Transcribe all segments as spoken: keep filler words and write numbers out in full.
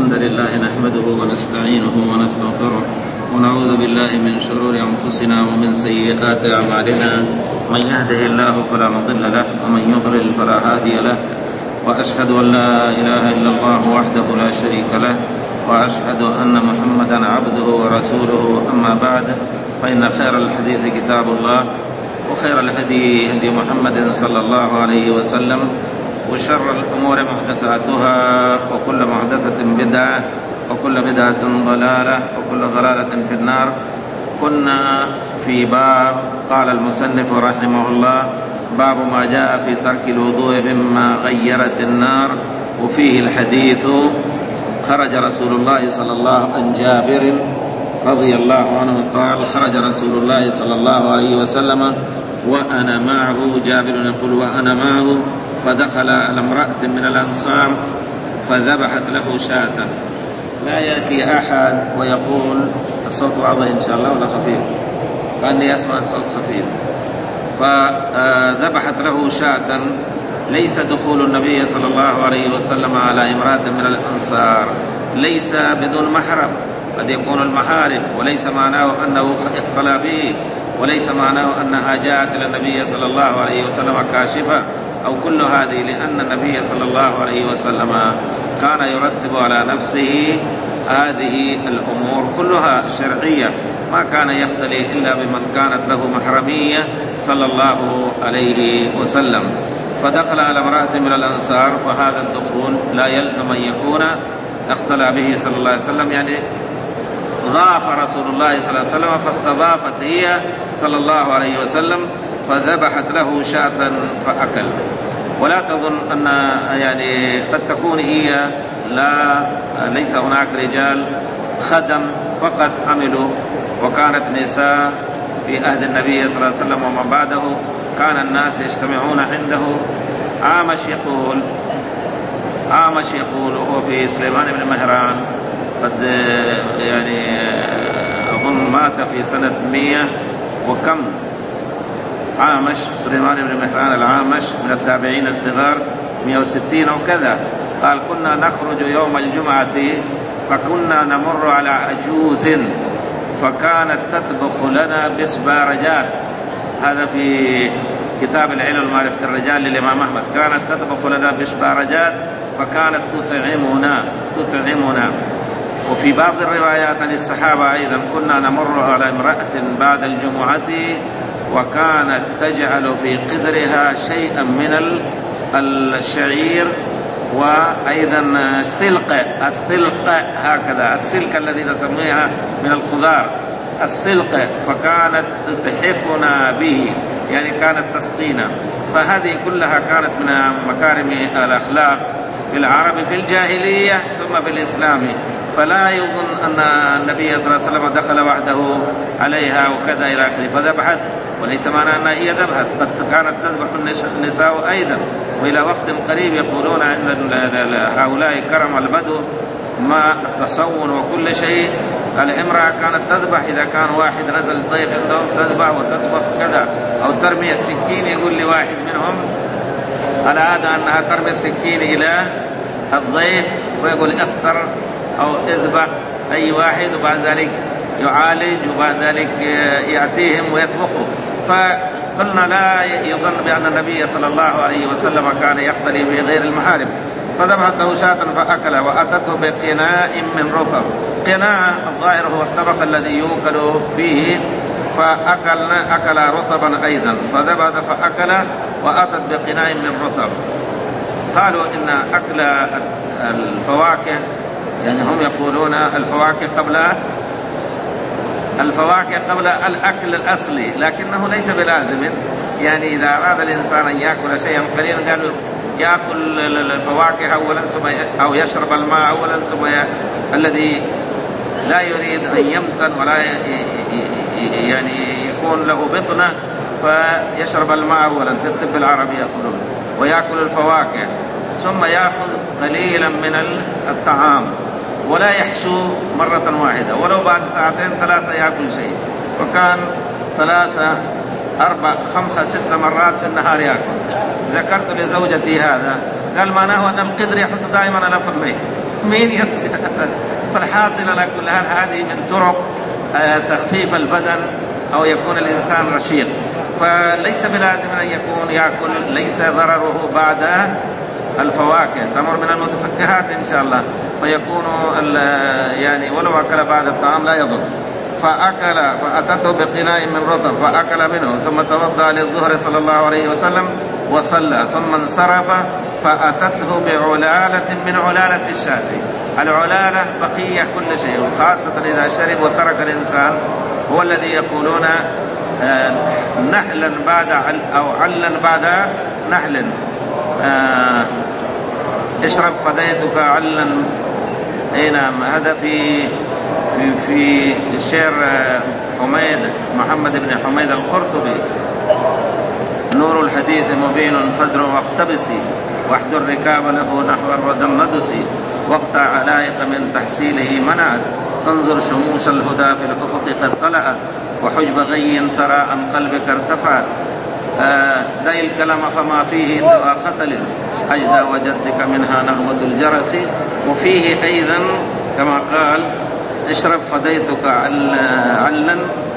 الحمد لله نحمده ونستعينه ونستغفره ونعوذ بالله من شرور أنفسنا ومن سيئات أعمالنا. من يهده الله فلا مضل له ومن يضلل فلا هادي له، وأشهد أن لا إله إلا الله وحده لا شريك له، وأشهد أن محمدا عبده ورسوله. أما بعد، فإن خير الحديث كتاب الله، وخير الهدي هدي محمد صلى الله عليه وسلم، وشر الأمور محدثاتها، وكل محدثة بدعة، وكل بدعة ضلالة، وكل ضلالة في النار. كنا في باب قال المصنف رحمه الله: باب ما جاء في ترك الوضوء مما غيرت النار. وفيه الحديث: خرج رسول الله صلى الله عن جابر رضي الله عنه قال: خرج رسول الله صلى الله عليه وسلم وأنا معه، جابر يقول وأنا معه، فدخل على امرأة من الأنصار فذبحت له شاة. لا يأتي أحد ويقول الصوت واضح إن شاء الله ولا خفيف؟ كأني أسمع الصوت خفيف. فذبحت له شاة. ليس دخول النبي صلى الله عليه وسلم على امرأة من الأنصار ليس بدون محرم، قد يكون المحارم، وليس معناه أنه اختلى به، وليس معناه أنها جاءت إلى النبي صلى الله عليه وسلم كاشفة أو كل هذه، لأن النبي صلى الله عليه وسلم كان يرتب على نفسه هذه الأمور كلها شرعية، ما كان يختلي إلا بمن كانت له محرمية صلى الله عليه وسلم. فدخل على امرأة من الأنصار، فهذا الدخول لا يلزم أن يكون اختلى به صلى الله عليه وسلم، يعني ضاف رسول الله صلى الله عليه وسلم فاستضافت هي صلى الله عليه وسلم فذبحت له شاة فأكل. ولا تظن أن يعني قد تكون هي لا ليس هناك رجال خدم فقط عملوا، وكانت نساء في عهد النبي صلى الله عليه وسلم وما بعده كان الناس يجتمعون عنده. عامش يقول عامش يقول هو في سليمان بن مهران، قد يعني أظن مات في سنة مئة وكم. عامش سليمان بن مهران العامش من التابعين الصغار، مئة وستين أو كذا، قال: كنا نخرج يوم الجمعة فكنا نمر على عجوز فكانت تطبخ لنا بسبارجات. هذا في كتاب العلل معرفة الرجال للإمام أحمد. كانت تطبخ لنا بسبارجات فكانت تطعمنا تطعمنا وفي بعض الروايات عن الصحابة أيضا: كنا نمر على امرأة بعد الجمعة وكانت تجعل في قدرها شيئا من الشعير، وأيضا السلق السلق هكذا السلك الذي نسميها من الخضار السلق، فكانت تحفنا به، يعني كانت تسقينا. فهذه كلها كانت من مكارم الأخلاق في العرب في الجاهلية ثم في الإسلام. فلا يظن أن النبي صلى الله عليه وسلم دخل وحده عليها وكذا إلى آخره فذبحت، وليس معنى أنها هي ذبحت، قد كانت تذبح النساء أيضا. وإلى وقت قريب يقولون عند هؤلاء كرم البدو ما التصون وكل شيء، الامرأة كانت تذبح إذا كان واحد نزل ضيف عندهم تذبح وتطبخ كذا، أو ترمي السكين. يقول لواحد منهم العادة أنها ترمي السكين إلى الضيف ويقول اختر أو اذبح أي واحد، وبعد ذلك يعالج، وبعد ذلك يأتيهم ويطبخوا. فقلنا لا يظن بأن النبي صلى الله عليه وسلم كان يختلي بغير المحارم. فذبحت له شاة فأكل، وأتته بقناء من رطب. قناع الظاهر هو الطبق الذي يوكل فيه، فأكلنا أكل رطبا أيضا، فذبحت فأكل وأتت بقناء من رطب. قالوا إن أكل الفواكه، يعني هم يقولون الفواكه قبل الفواكه قبل الأكل الأصلي، لكنه ليس بلازم. يعني إذا أراد الإنسان أن يأكل شيئا قليلا قالوا يأكل الفواكه أولا ثم أو يشرب الماء أولا ثم الذي لا يريد أن يمتن ولا يعني يكون له بطنة فيشرب الماء أولا، في الطب العربي يقولون، ويأكل الفواكه ثم يأخذ قليلا من الطعام ولا يحشو مرة واحدة، ولو بعد ساعتين ثلاثة يأكل شيء. وكان ثلاثة أربع خمسة ستة مرات في النهار يأكل. ذكرت لزوجتي هذا قال معناه أن القدر يحط دائما على فمه مين يد... فالحاصل على كل حال هذه من طرق تخفيف البدن أو يكون الإنسان رشيق. فليس بلازم أن يكون يأكل، ليس ضرره بعد الفواكه، تمر من المتفكهات إن شاء الله، فيكون يعني ولو أكل بعد الطعام لا يضر. فأكل فأتته بقناء من رطب فأكل منه، ثم توضأ للظهر صلى الله عليه وسلم وصلى، ثم انصرف فأتته بعلالة من علالة الشاة. العلالة بقية كل شيء، خاصة إذا شرب وترك الإنسان، هو الذي يقولون آه نحلا بعد عل أو علا بعد نحل. آه اشرب فديتك علا. اي نعم، هذا في في في الشعر حميد محمد بن حميد القرطبي: نور الحديث مبين فدر واقتبسي، واحذر ركاب له نحو الردى الندسي، واقطع علائق من تحصيله منعت، انظر شموس الهدى في الأفق قد طلعت، وحجب غي ترى عن قلبك ارتفعت. آه دعي الكلام فما فيه سوى خطل، أجدى وجدك منها نغمة الجرس. وفيه أيضا كما قال: اشرب فديتك علا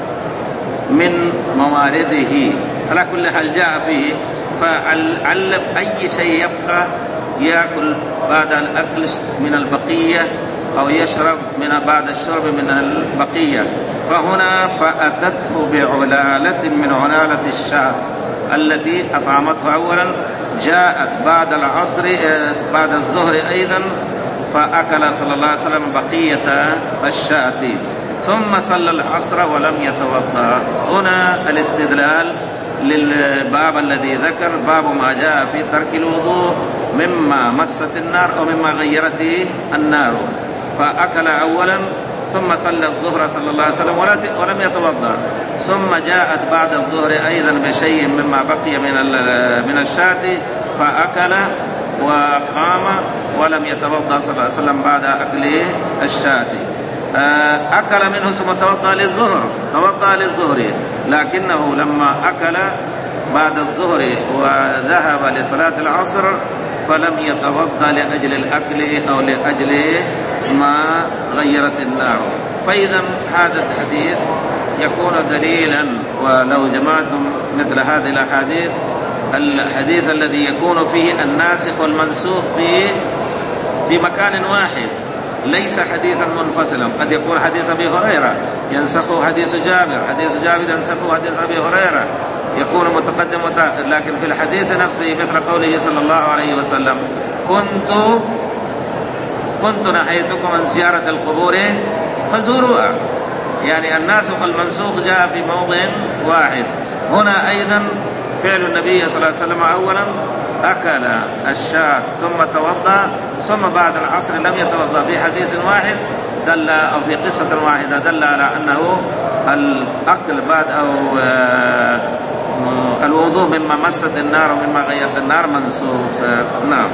من موارده. على كل حال جاء فيه فعل أي شيء يبقى يأكل بعد الأكل من البقية أو يشرب من بعد الشرب من البقية. فهنا فأتته بعلالة من علالة الشاة التي أطعمته أولا، جاءت بعد العصر بعد الظهر أيضا فأكل صلى الله عليه وسلم بقية الشاة، ثم صلى العصر ولم يتوضأ. هنا الاستدلال للباب الذي ذكر باب ما جاء في ترك الوضوء مما مست النار أو مما غيرته النار. فأكل أولا ثم صلى الظهر صلى الله عليه وسلم ولم يتوضأ، ثم جاءت بعد الظهر أيضا بشيء مما بقي من من الشاة فأكل وقام ولم يتوضأ صلى الله عليه وسلم بعد أكله الشاة. أكل منه ثم توضأ للظهر توضأ للظهر لكنه لما أكل بعد الظهر وذهب لصلاة العصر فلم يتوضأ لأجل الأكل أو لأجل ما غيرت النار. فإذا هذا الحديث يكون دليلا، ولو جمعتم مثل هذه الأحاديث، الحديث الذي يكون فيه الناسخ والمنسوخ في في مكان واحد، ليس حديثا منفصلا. قد يكون حديث أبي هريرة ينسخه حديث جابر، حديث جابر ينسخه حديث أبي هريرة، يكون متقدم وتأخر. لكن في الحديث نفسه مثل قوله صلى الله عليه وسلم: كنت كنت نهيتكم عن زيارة القبور فزوروها. يعني الناسخ والمنسوخ جاء في موضع واحد. هنا أيضا فعل النبي صلى الله عليه وسلم: أولا أكل الشاة ثم توضأ، ثم بعد العصر لم يتوضأ، في حديث واحد دل أو في قصة واحدة دل على أنه الأكل بعد أو الوضوء مما مست النار ومما غيرت النار منسوخ. نعم.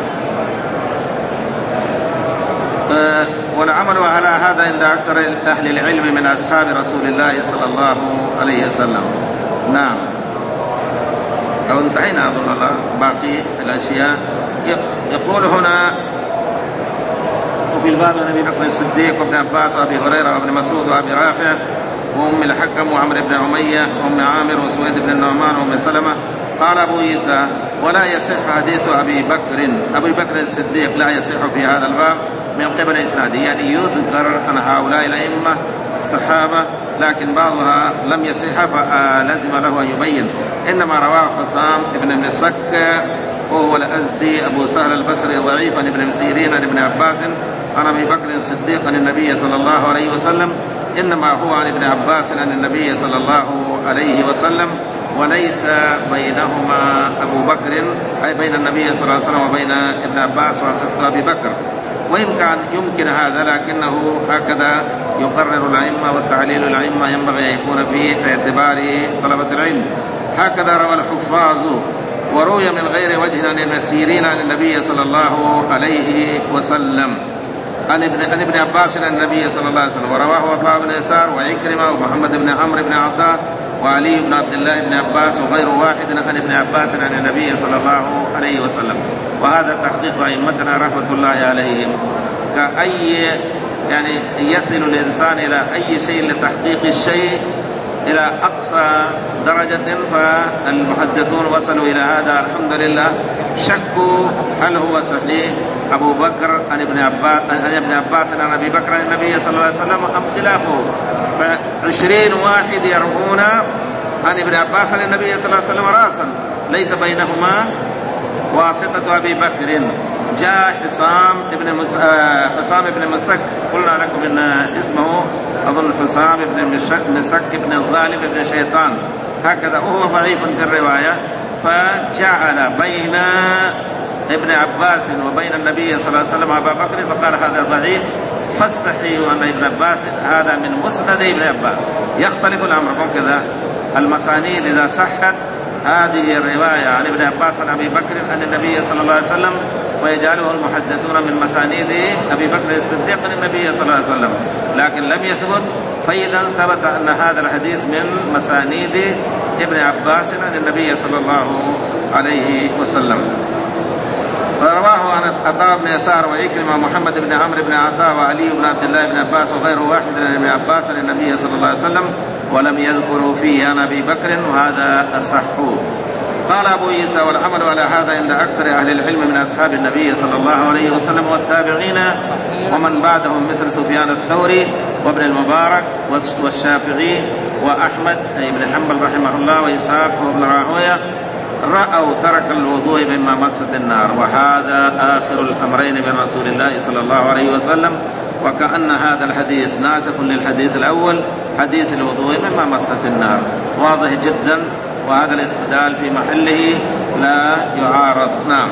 والعمل على هذا عند أكثر أهل العلم من أصحاب رسول الله صلى الله عليه وسلم. نعم. أو انتهينا أظن الله باقي الأشياء. يقول هنا: وفي الباب عن أبي بكر الصديق وابن عباس وأبي هريرة وابن مسعود وأبي رافع وأم الحكم وعمر بن عمية وأم عامر وسويد بن النعمان وأم سلمة. قال أبو عيسى: ولا يصح حديث أبي بكر أبي بكر الصديق لا يصح في هذا الباب من قبل إسناده. يعني يذكر عن هؤلاء الأئمة الصحابة لكن بعضها لم يصح فلازم له أن يبين. إنما رواه حسام بن مسك وهو الأزدي أبو سهل البصري ضعيف عن ابن سيرين عن ابن عباس عن أبي بكر الصديق عن النبي صلى الله عليه وسلم. إنما هو عن ابن عباس عن النبي صلى الله عليه وسلم، وليس بينهما أبو بكر، أي بين النبي صلى الله عليه وسلم وبين ابن عباس وصفة أبي بكر. وإن كان يمكن هذا لكنه هكذا يقرر الأئمة، والتعليل الأئمة ينبغي أن يكون في اعتبار طلبة العلم. هكذا روى الحفاظ. وروي من غير وجه عن ابن سيرين عن النبي صلى الله عليه وسلم. عن ابن عن ابن عباس عن النبي صلى الله عليه وسلم. ورواه عطاء بن يسار وعكرمة ومحمد بن عمرو بن عطاء وعلي بن عبد الله بن عباس وغير واحد عن ابن عباس عن النبي صلى الله عليه وسلم. وهذا تحقيق أئمتنا رحمة الله عليهم. كأي يعني يصل الإنسان إلى أي شيء لتحقيق الشيء إلى أقصى درجة، فالمحدثون وصلوا إلى هذا الحمد لله. شكوا هل هو صحيح أبو بكر عن ابن عباس عن ابن عباس عن أبي بكر عن النبي صلى الله عليه وسلم أم خلافه، فعشرين واحد يروون عن ابن عباس عن النبي صلى الله عليه وسلم راسا ليس بينهما واسطة أبي بكر. جاء حسام ابن مس... حسام ابن مسك، قلنا لكم إن اسمه أظن حسام ابن مسك ابن الظالم ابن شيطان هكذا، وهو ضعيف في الرواية. فجعل بين ابن عباس وبين النبي صلى الله عليه وسلم أبا بكر، فقال هذا ضعيف، فالصحيح أن ابن عباس هذا من مسند ابن عباس. يختلف الأمر كذا المسانيد إذا صحت هذه الرواية عن ابن عباس عن أبي بكر عن النبي صلى الله عليه وسلم، ويجعله المحدثون من مسانيد أبي بكر الصديق عن النبي صلى الله عليه وسلم، لكن لم يثبت. فإذا ثبت أن هذا الحديث من مسانيد ابن عباس عن النبي صلى الله عليه وسلم. ورواه عن عطاء بن يسار وعكرمة ومحمد بن عمرو بن عطاء وعلي بن عبد الله بن عباس وغير واحد عن ابن عباس عن النبي صلى الله عليه وسلم، ولم يذكروا فيه عن أبي بكر، وهذا أصح. قال أبو عيسى والعمل على هذا عند أكثر أهل العلم من أصحاب النبي صلى الله عليه وسلم والتابعين ومن بعدهم مثل سفيان الثوري وابن المبارك والشافعي وأحمد بن حنبل رحمه الله وإسحاق وابن راهويه، رأوا ترك الوضوء مما مست النار. وهذا آخر الأمرين من رسول الله صلى الله عليه وسلم، وكأن هذا الحديث ناسخ للحديث الأول حديث الوضوء مما مست النار. واضح جدا، وهذا الاستدلال في محله لا يعارض. نعم.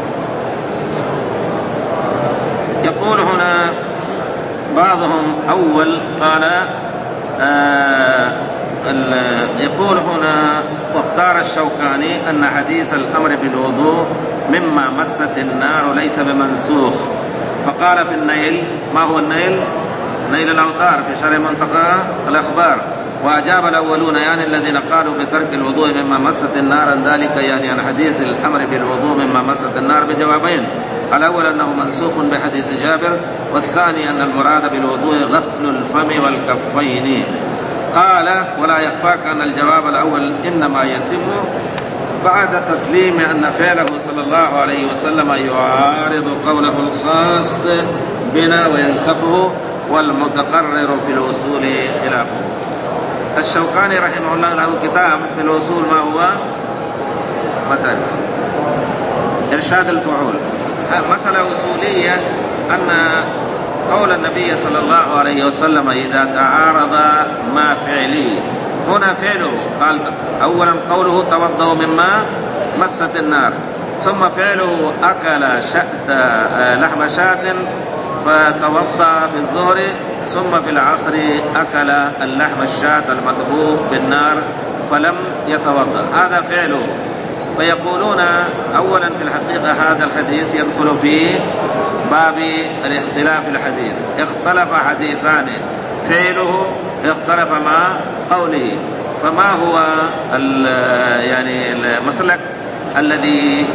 يقول هنا بعضهم أول قال آه يقول هنا واختار الشوكاني أن حديث الأمر بالوضوء مما مست النار ليس بمنسوخ، فقال في النيل، ما هو النيل؟ نيل الأوطار في شرح منتقى الأخبار. وأجاب الأولون يعني الذين قالوا بترك الوضوء مما مست النار عن ذلك، يعني عن حديث الأمر بالوضوء مما مست النار، بجوابين: الأول أنه منسوخ بحديث جابر، والثاني أن المراد بالوضوء غسل الفم والكفين. قال: ولا يخفاك أن الجواب الأول إنما يتم بعد تسليم أن فعله صلى الله عليه وسلم يعارض قوله الخاص بنا وينسخه، والمتقرر في الوصول خلافه. الشوكاني رحمه الله له كتاب في الوصول، ما هو؟ مثلا إرشاد الفعول، مسألة وصولية، أن قول النبي صلى الله عليه وسلم إذا تعارض ما فعله، هنا فعله قال أولا قوله توضأ مما مست النار، ثم فعله أكل شأت لحم شاة فتوضأ في الظهر، ثم في العصر أكل اللحم الشاة المطبوخ بالنار فلم يتوضأ، هذا فعله. فيقولون أولا في الحقيقة هذا الحديث يدخل في باب الاختلاف الحديث، اختلف حديثان، فعله اختلف مع قوله، فما هو يعني المسلك الذي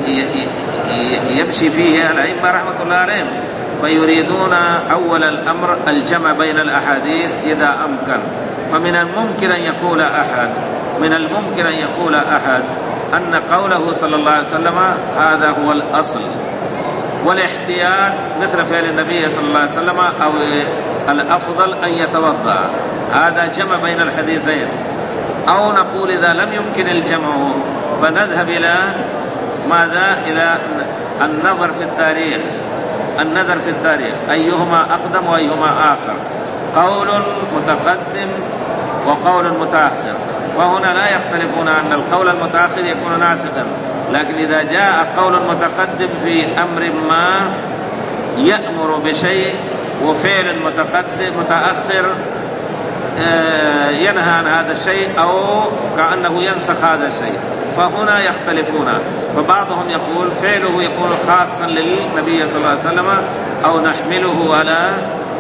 يمشي فيه الأئمة رحمة الله عليهم؟ فيريدون أول الأمر الجمع بين الأحاديث إذا أمكن. فمن الممكن أن يقول أحد من الممكن أن يقول أحد أن قوله صلى الله عليه وسلم هذا هو الأصل، والاحتياط مثل فعل النبي صلى الله عليه وسلم، أو الأفضل أن يتوضأ، هذا جمع بين الحديثين. أو نقول إذا لم يمكن الجمع فنذهب إلى ماذا؟ إلى النظر في التاريخ، النظر في التاريخ أيهما أقدم وأيهما آخر، قول متقدم وقول متأخر. وهنا لا يختلفون أن القول المتأخر يكون ناسخا، لكن إذا جاء قول متقدم في أمر ما يأمر بشيء وفعل متقدم متأخر ينهى عن هذا الشيء أو كأنه ينسخ هذا الشيء، فهنا يختلفون، فبعضهم يقول فعله يكون خاصا للنبي صلى الله عليه وسلم أو نحمله على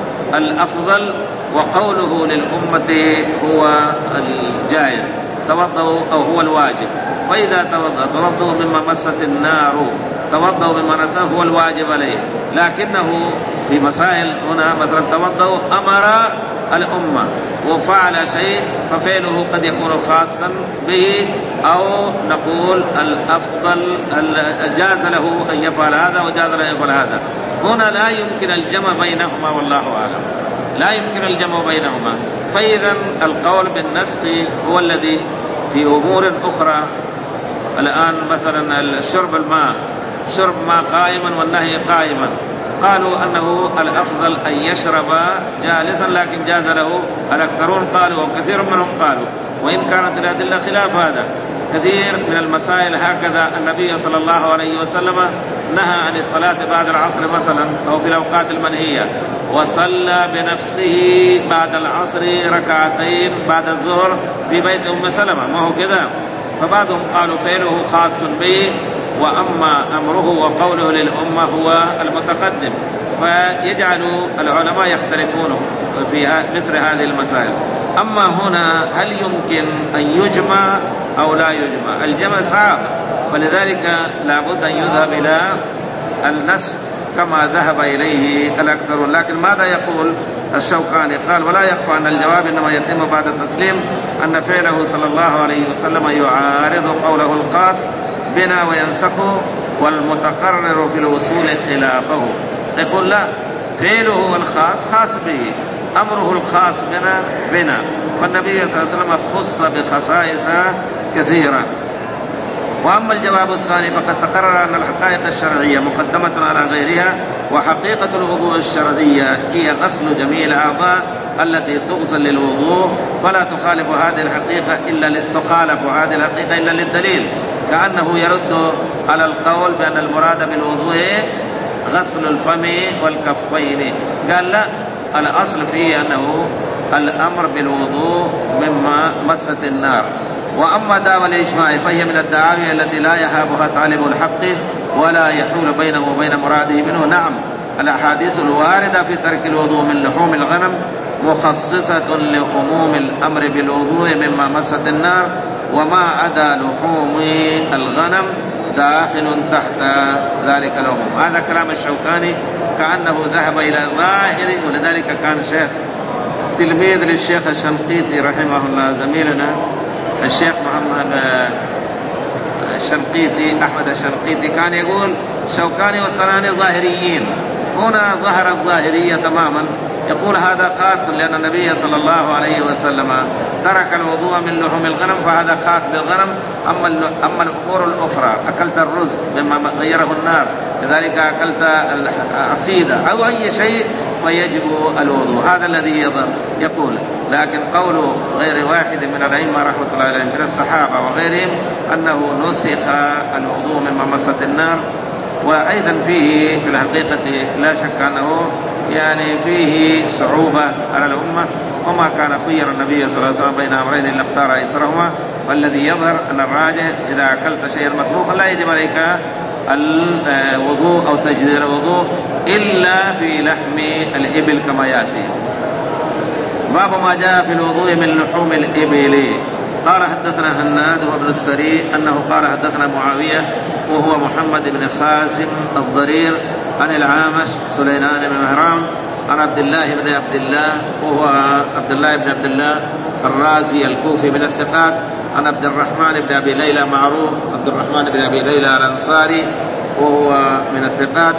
الأفضل، وقوله للأمة هو الجائز توضأوا أو هو الواجب. فإذا توضأوا مما مست النار توضأوا مما نساه هو الواجب عليه، لكنه في مسائل هنا مثلا توضأوا أمر الأمة وفعل شيء ففعله قد يكون خاصا به، أو نقول الأفضل جاز له أن يفعل هذا وجاز له أن يفعل هذا. هنا لا يمكن الجمع بينهما والله أعلم، لا يمكن الجمع بينهما. فإذا القول بالنسخ هو الذي في أمور أخرى. الآن مثلا الشرب الماء، شرب ماء قائما والنهي قائما، قالوا أنه الأفضل أن يشرب جالسا، لكن جاز له الأكثرون قالوا وكثير منهم قالوا، وإن كانت الأدلة خلاف هذا. كثير من المسائل هكذا النبي صلى الله عليه وسلم نهى عن الصلاة بعد العصر مثلا أو في الأوقات المنهية، وصلى بنفسه بعد العصر ركعتين بعد الظهر في بيت أم سلمة، ما هو كذا؟ فبعضهم قالوا فعله خاص به، وأما أمره وقوله للأمة هو المتقدم. فيجعل العلماء يختلفون في مثل هذه المسائل. أما هنا هل يمكن أن يجمع أو لا يجمع؟ الجمع صعب، فلذلك لابد أن يذهب إلى النسخ كما ذهب إليه الأكثرون. لكن ماذا يقول الشوكاني؟ قال ولا يخفى أن الجواب إنما يتم بعد التسليم أن فعله صلى الله عليه وسلم يعارض قوله الخاص بنا وينسخه، والمتقرر في الوصول خلافه. يقول لا، فعله الخاص خاص به، أمره الخاص بنا بنا، فالنبي صلى الله عليه وسلم خص بخصائص كثيرة. وأما الجواب الثاني فقد تقرر أن الحقائق الشرعية مقدمة على غيرها، وحقيقة الوضوء الشرعية هي غسل جميع الأعضاء التي تغسل للوضوء، فلا تخالف هذه الحقيقة إلا تخالف هذه الحقيقة إلا للدليل، كأنه يرد على القول بأن المراد بالوضوء غسل الفم والكفين. قال لا، الأصل فيه أنه الأمر بالوضوء مما مست النار. وأما دعوى الإجماع فهي من الدعاوي التي لا يهابها طالب الحق ولا يحول بينه وبين مراده منه. نعم، الأحاديث الواردة في ترك الوضوء من لحوم الغنم مخصصة لعموم الأمر بالوضوء مما مست النار، وما عدا لحوم الغنم داخل تحت ذلك العموم. هذا كلام الشوكاني كأنه ذهب إلى ظاهر، ولذلك كان شيخ تلميذ للشيخ الشنقيطي رحمه الله، زميلنا الشيخ محمد الشنقيطي أحمد الشنقيطي، كان يقول شوكاني والصنعاني ظاهريين. هنا ظهر الظاهرية تماما، يقول هذا خاص لأن النبي صلى الله عليه وسلم ترك الوضوء من لحوم الغنم، فهذا خاص بالغنم. أما أما الأمور الأخرى، أكلت الرز مما غيره النار، لذلك أكلت العصيدة أو أي شيء فيجب الوضوء. هذا الذي يقول. لكن قول غير واحد من الأئمة رحمة الله عليهم من الصحابة وغيرهم أنه نسخ الوضوء مما مست النار. وأيضا فيه في الحقيقة لا شك أنه يعني فيه صعوبة على الأمة، وما كان خير النبي صلى الله عليه وسلم بين أمرين إلا اختار أيسرهما. والذي يظهر أن الراجح إذا أكلت شيئا مطبوخا لا يجب عليك الوضوء أو تجديد الوضوء إلا في لحم الإبل كما يأتي. باب ما جاء في الوضوء من لحوم الإبل. قال حدثنا هناد وابن السري أنه قال حدثنا معاوية وهو محمد بن خازم الضرير عن العامش سليمان بن مهران عن عبد الله بن عبد الله وهو عبد الله بن عبد الله الرازي الكوفي من الثقات عن عبد الرحمن بن أبي ليلى معروف عبد الرحمن بن أبي ليلى الأنصاري وهو من الثقات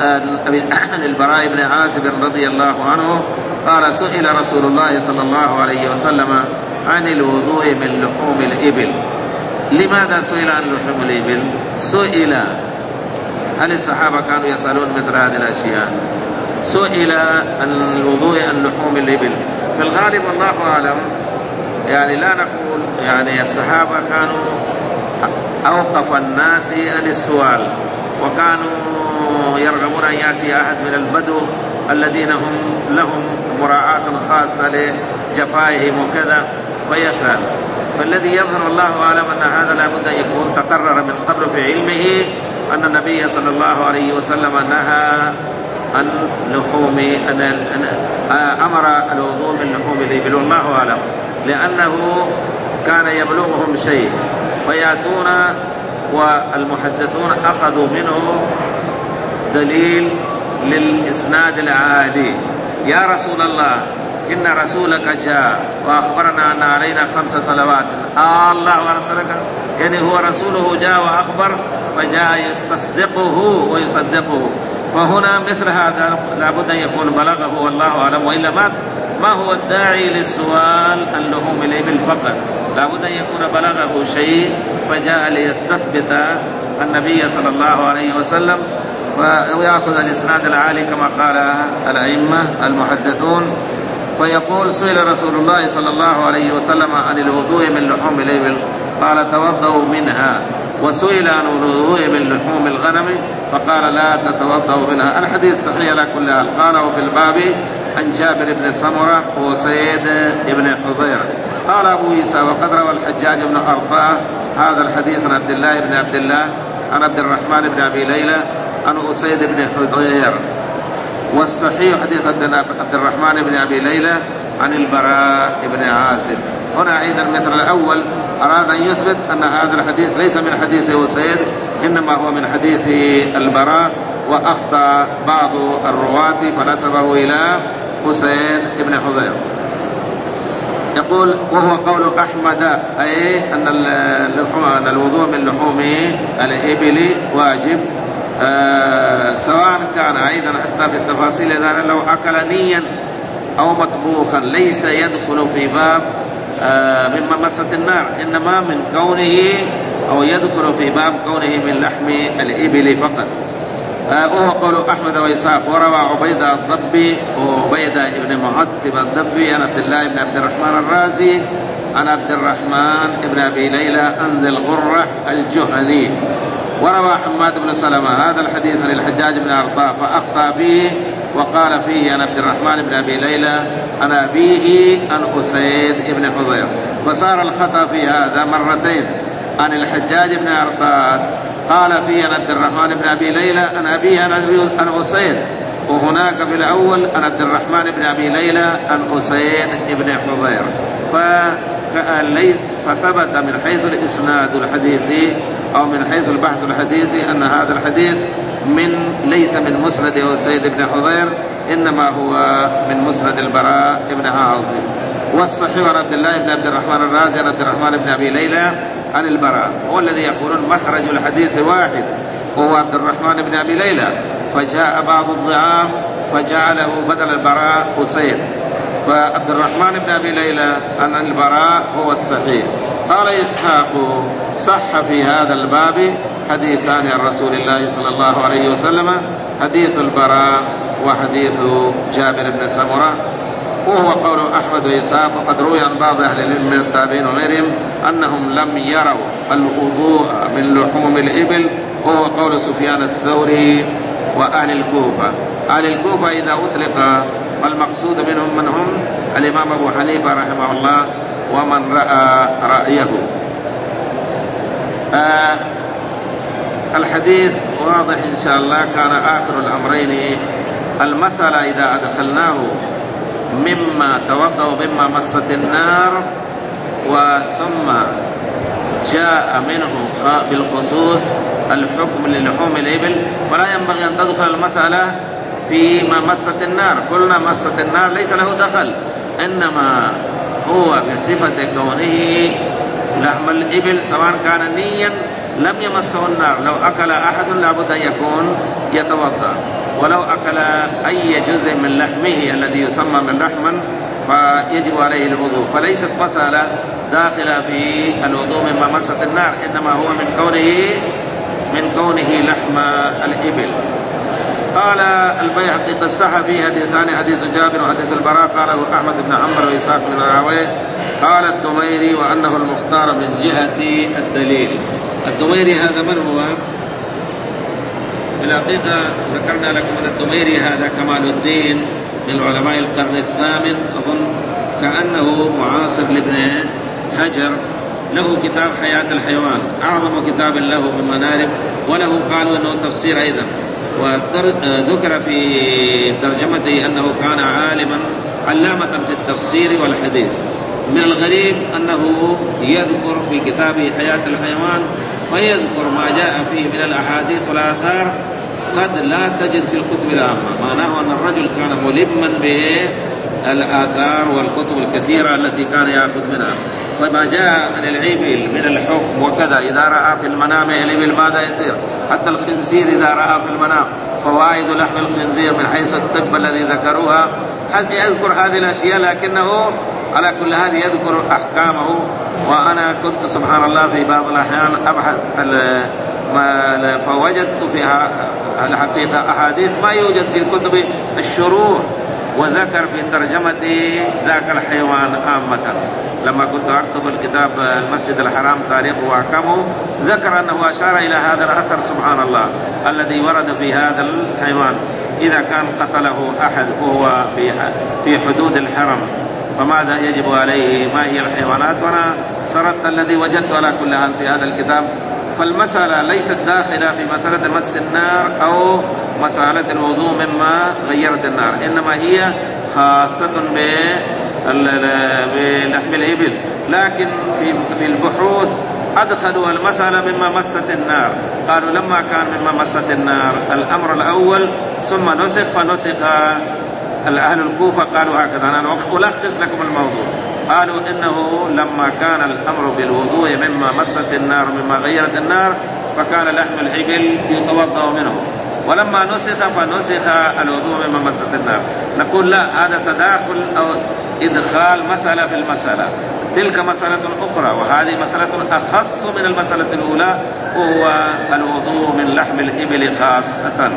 عن البراء بن عازب رضي الله عنه قال سئل رسول الله صلى الله عليه وسلم عن الوضوء من لحوم الإبل. لماذا سئل عن لحوم الإبل؟ سئل، هل الصحابة كانوا يسألون مثل هذه الأشياء؟ سئل عن الوضوء عن لحوم الإبل. في الغالب والله أعلم يعني لا نقول يعني الصحابة كانوا أوقف الناس عن السؤال، وكانوا يرغبون أن يأتي أحد من البدو الذين هم لهم مراعاة خاصة لجفائهم وكذا فيسأل. فالذي يظهر الله أعلم أن هذا لا بد أن يكون تقرر من قبل في علمه أن النبي صلى الله عليه وسلم نهى عن لحوم أن أمر الوضوء من لحوم الإبل، والله أعلم، لأنه كان يبلغهم شيء فيأتون والمحدثون أخذوا منه دليل للإسناد العالي. يا رسول الله إن رسولك جاء وأخبرنا أن علينا خمس صلوات، آه الله ورسولك، يعني هو رسوله جاء وأخبر فجاء يستصدقه ويصدقه. فهنا مثل هذا لابد أن يكون بلغه والله أعلم، وإلا ما ما هو الداعي للسؤال عن لحوم الإبل فقط، لابد أن يكون بلغه شيء فجاء ليستثبت النبي صلى الله عليه وسلم ويأخذ الإسناد العالي كما قال الأئمة المحدثون. فيقول سئل رسول الله صلى الله عليه وسلم عن الوضوء من لحوم الإبل قال توضؤوا منها، وسئل عن الوضوء من لحوم الغنم فقال لا تتوضؤوا منها. الحديث صحيح على كل حال. قاله في الباب عن جابر بن سمرة وسيد بن حضير. قال أبو عيسى وقد روى الحجاج بن أرطاة هذا الحديث عن عبد الله بن عبد الله عن عبد الرحمن بن أبي ليلى عن أسيد بن حضير، والصحيح حديث عبد الرحمن بن أبي ليلى عن البراء بن عازب. هنا أيضا مثل الأول أراد أن يثبت أن هذا الحديث ليس من حديث أسيد إنما هو من حديث البراء، وأخطأ بعض الرواة فنسبه إلى أسيد بن حضير. يقول وهو قول أحمد أي أن الوضوء من لحوم الإبل واجب، آه سواء كان أيضا حتى في التفاصيل إذا لو أكل نيا أو مطبوخا ليس يدخل في باب آه مما مست النار، إنما من كونه أو يدخل في باب كونه من لحم الإبل فقط. آه وهو قول أحمد وإسحاق. وروى عبيدة الضبي وعبيدة بن معتب الضبي عن عبد الله بن عبد الرحمن الرازي عن عبد الرحمن بن أبي ليلى عن ذي الغرة الجهني. وروى حماد بن سلمة هذا الحديث عن الحجاج بن أرطاة فأخطأ به وقال فيه عن عبد الرحمن بن أبي ليلى عن أبيه عن أسيد بن حضير، فصار الخطأ في هذا مرتين. عن الحجاج بن أرطاة قال فيه عن عبد الرحمن بن أبي ليلى عن أبيه عن أسيد، وهناك في الأول عن عبد الرحمن بن أبي ليلى عن أسيد بن حضير. فثبت من حيث الإسناد الحديثي أو من حيث البحث الحديثي أن هذا الحديث من ليس من مسند أسيد بن حضير إنما هو من مسند البراء بن عازب. والصحيح عن عبد الله بن عبد الرحمن الرازي عن عبد الرحمن بن أبي ليلى عن البراء، هو الذي يقولون مخرج الحديث واحد وهو عبد الرحمن بن أبي ليلى، فجاء بعض الضعاف فجعله بدل البراء أسيد، فعبد الرحمن بن أبي ليلى عن البراء هو الصحيح. قال إسحاق صح في هذا الباب حديثان عن رسول الله صلى الله عليه وسلم، حديث البراء وحديث جابر بن سمرة، وهو قول أحمد وإسحاق. وقد روي عن بعض أهل العلم من التابعين وغيرهم أنهم لم يروا الوضوء من لحوم الإبل، وهو قول سفيان الثوري وأهل الكوفة. أهل الكوفة إذا أطلق المقصود منهم من هم الإمام أبو حنيفة رحمه الله ومن رأى رأيه. آه الحديث واضح إن شاء الله. كان آخر الأمرين المسألة إذا أدخلناه مما توضأ مما مست النار وثم جاء منه بالخصوص الحكم للحوم الإبل، ولا ينبغي أن تدخل المسألة فيما مست النار. قلنا مست النار ليس له دخل، إنما هو بصفة كونه لحم الإبل سواء كان نيا لم يمسه النار. لو أكل أحد لابد أن يكون يتوضأ، ولو أكل أي جزء من لحمه الذي يسمى من لحما فيجب عليه الوضوء. فليست مسألة داخلة في الوضوء مما مست النار، إنما هو من كونه من كونه لحم الإبل. قال البيهقي قد صح فيه حديثان، حديث جابر وحديث البراء قاله أحمد بن عمرو وإسحاق بن راهويه. قال الدميري وأنه المختار من جهة الدليل. الدميري هذا من هو؟ بالحقيقة ذكرنا لكم أن الدميري هذا كمال الدين من علماء القرن الثامن، أظن كأنه معاصر لابن هجر له كتاب حياة الحيوان أعظم كتاب له بمنارب، وله قالوا أنه تفسير أيضا، وذكر في ترجمته أنه كان عالما علامة في التفسير والحديث. من الغريب أنه يذكر في كتابه حياة الحيوان ويذكر ما جاء فيه من الأحاديث والآثار قد لا تجد في الكتب العامة، معناه أن الرجل كان ملما بالآثار والكتب الكثيرة التي كان يأخذ منها. وما جاء عن العبل من الحكم وكذا، إذا رأى في المنام العبل ماذا يصير، حتى الخنزير إذا رأى في المنام، فوائد لحم الخنزير من حيث الطب الذي ذكروها، يذكر هذه الأشياء، لكنه على كل هذه يذكر أحكامه. وأنا كنت سبحان الله في بعض الأحيان أبحث فوجدت فيها الحقيقة أحاديث ما يوجد في الكتب الشروح، وذكر في ترجمة ذاك الحيوان عامة. لما كنت أكتب الكتاب المسجد الحرام تاريخه وأحكامه ذكر أنه أشار إلى هذا الأثر سبحان الله الذي ورد في هذا الحيوان، إذا كان قتله أحد وهو في حدود الحرم فماذا يجب عليه، ما هي الحيوانات، وأنا سردت الذي وجدت على كل حال في هذا الكتاب. فالمسألة ليست داخلة في مسألة مس النار أو مسألة الوضوء مما غيرت النار، إنما هي خاصة بلحم الإبل. لكن في البحوث أدخلوا المسألة مما مست النار، قالوا لما كان مما مست النار الأمر الأول ثم نسخ فنسخ. الأهل الكوفة قالوا هكذا، أنا ألخص لكم الموضوع، قالوا إنه لما كان الأمر بالوضوء مما مست النار مما غيرت النار فكان لحم العجل يتوضأ منه، ولما نسخ فنسخ الوضوء مما مست النار. نقول لا، هذا تداخل أو إدخال مسألة في المسألة، تلك مسألة أخرى وهذه مسألة أخص من المسألة الأولى، وهو الوضوء من لحم الإبل خاصة.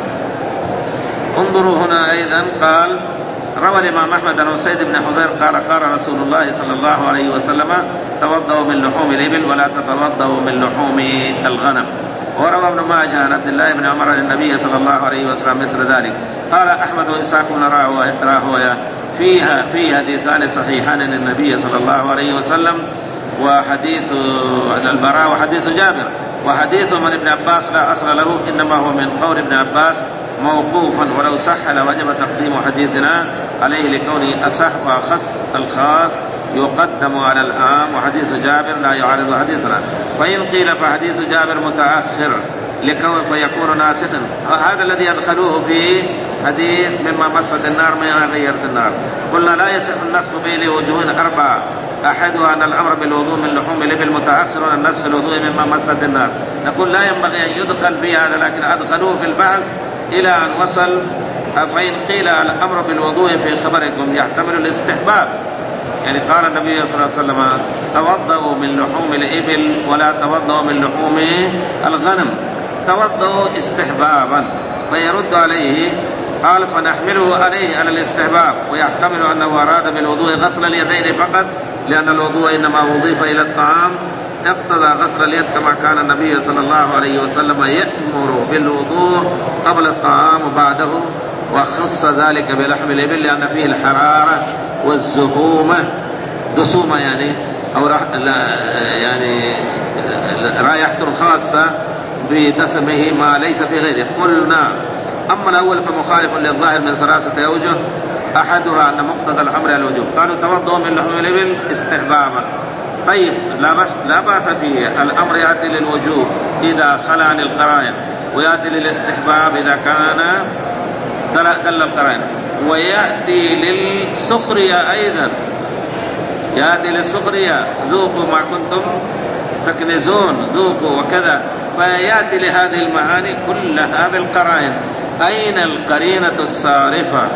انظروا هنا أيضا قال روى الإمام أحمد عن سيد بن حضير قال قال رسول الله صلى الله عليه وسلم توضأوا من لحوم الإبل ولا تتوضأوا من لحوم الغنم. وروى ابن ماجه عن عبد الله بن عمر النبي صلى الله عليه وسلم مثل ذلك. قال أحمد وإسحاق بن راهويه فيها في حديثان صحيحان للنبي صلى الله عليه وسلم، وحديث البراء وحديث جابر، وحديث من ابن عباس لا أصل له، إنما هو من قول ابن عباس موقوفا، ولو صح لوجب تقديم حديثنا عليه لكونه أصح وأخص، الخاص يقدم على العام، وحديث جابر لا يعارض حديثنا. فإن قيل فحديث جابر متأخر لكون فيكون ناسخا، هذا الذي يدخلوه في حديث مما مست النار مما غيرت النار. قلنا لا يصح النسخ به لوجوه أربعة، أحدها أن الأمر بالوضوء من لحوم الإبل متأخر عن النسخ الوضوء مما مست النار. نقول لا ينبغي أن يدخل في هذا، لكن أدخلوه في البحث إلى أن وصل. فإن قيل الأمر بالوضوء في خبركم يحتمل الاستحباب، يعني قال النبي صلى الله عليه وسلم توضأوا من لحوم الإبل ولا توضأوا من لحوم الغنم، توضأوا استحبابا. فيرد عليه قال فنحمله عليه على الاستحباب، ويحتمل أنه أراد بالوضوء غسل اليدين فقط، لأن الوضوء إنما أضيف إلى الطعام، اقتضى غسل اليد كما كان النبي صلى الله عليه وسلم يأمر بالوضوء قبل الطعام وبعده، وخص ذلك بلحم الإبل لأن فيه الحرارة والزهومة، دسومة يعني أو يعني رائحة خاصة بدسمه ما ليس في غيره. قلنا أما الأول فمخالف للظاهر من ثلاثة أوجه، أحدها أن مقتضى الأمر الوجوب، قالوا توضؤوا من لحم الإبل استحبابا. طيب لا بأس لا بأس فيه، الأمر يأتي للوجوب إذا خلا عن القرائن، ويأتي للاستحباب إذا كان دل القرائن، ويأتي للسخرية أيضا، يأتي للسخرية ذوقوا ما كنتم تكنزون ذوقوا وكذا، فيأتي لهذه المعاني كلها بالقرائن. أين القرينة الصارفة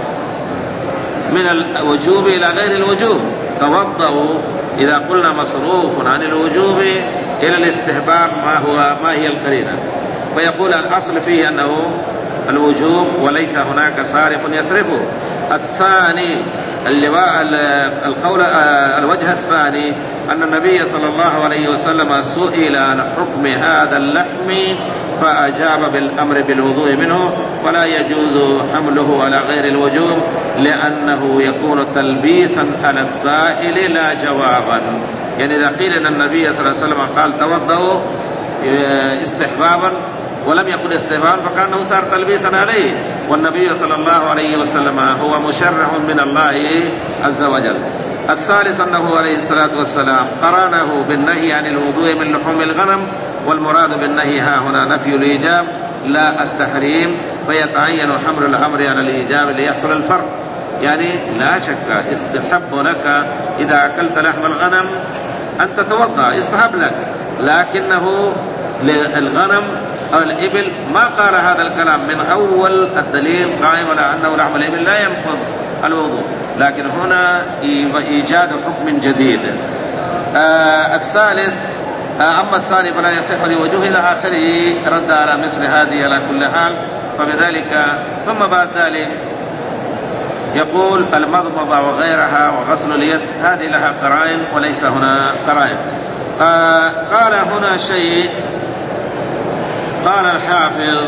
من الوجوب إلى غير الوجوب؟ توضؤوا إذا قلنا مصروف عن الوجوب إلى الاستحباب، ما هو ما هي القرينة؟ فيقول الأصل فيه أنه الوجوب وليس هناك صارف يصرفه. الثاني القول الوجه الثاني أن النبي صلى الله عليه وسلم سئل عن حكم هذا اللحم فأجاب بالأمر بالوضوء منه ولا يجوز حمله على غير الوجوب لأنه يكون تلبيسا على السائل لا جوابا. يعني إذا قيل أن النبي صلى الله عليه وسلم قال توضؤوا استحبابا ولم يكن استحبابا فكأنه صار تلبيسا عليه، والنبي صلى الله عليه وسلم هو مشرع من الله عز وجل. الثالث أنه عليه الصلاة والسلام قرانه بالنهي عن الوضوء من لحوم الغنم، والمراد بالنهي ها هنا نفي الإيجاب لا التحريم، فيتعين حمل الأمر على الإيجاب ليحصل الفرق. يعني لا شك استحب لك إذا أكلت لحم الغنم أن تتوضأ، يستحب لك، لكنه للغنم أو الإبل ما قال هذا الكلام من أول الدليل قائم على أنه لحم الإبل لا ينقض الوضوء، لكن هنا إيجاد حكم جديد. آه الثالث آه أما الثاني فلا يصح لوجوه إلى آخره، رد على مثل هذه على كل حال. فبذلك ثم بعد ذلك يقول المضمضة وغيرها وغسل اليد هذه لها قرائن وليس هنا قرائن. آه قال هنا شيء، قال الحافظ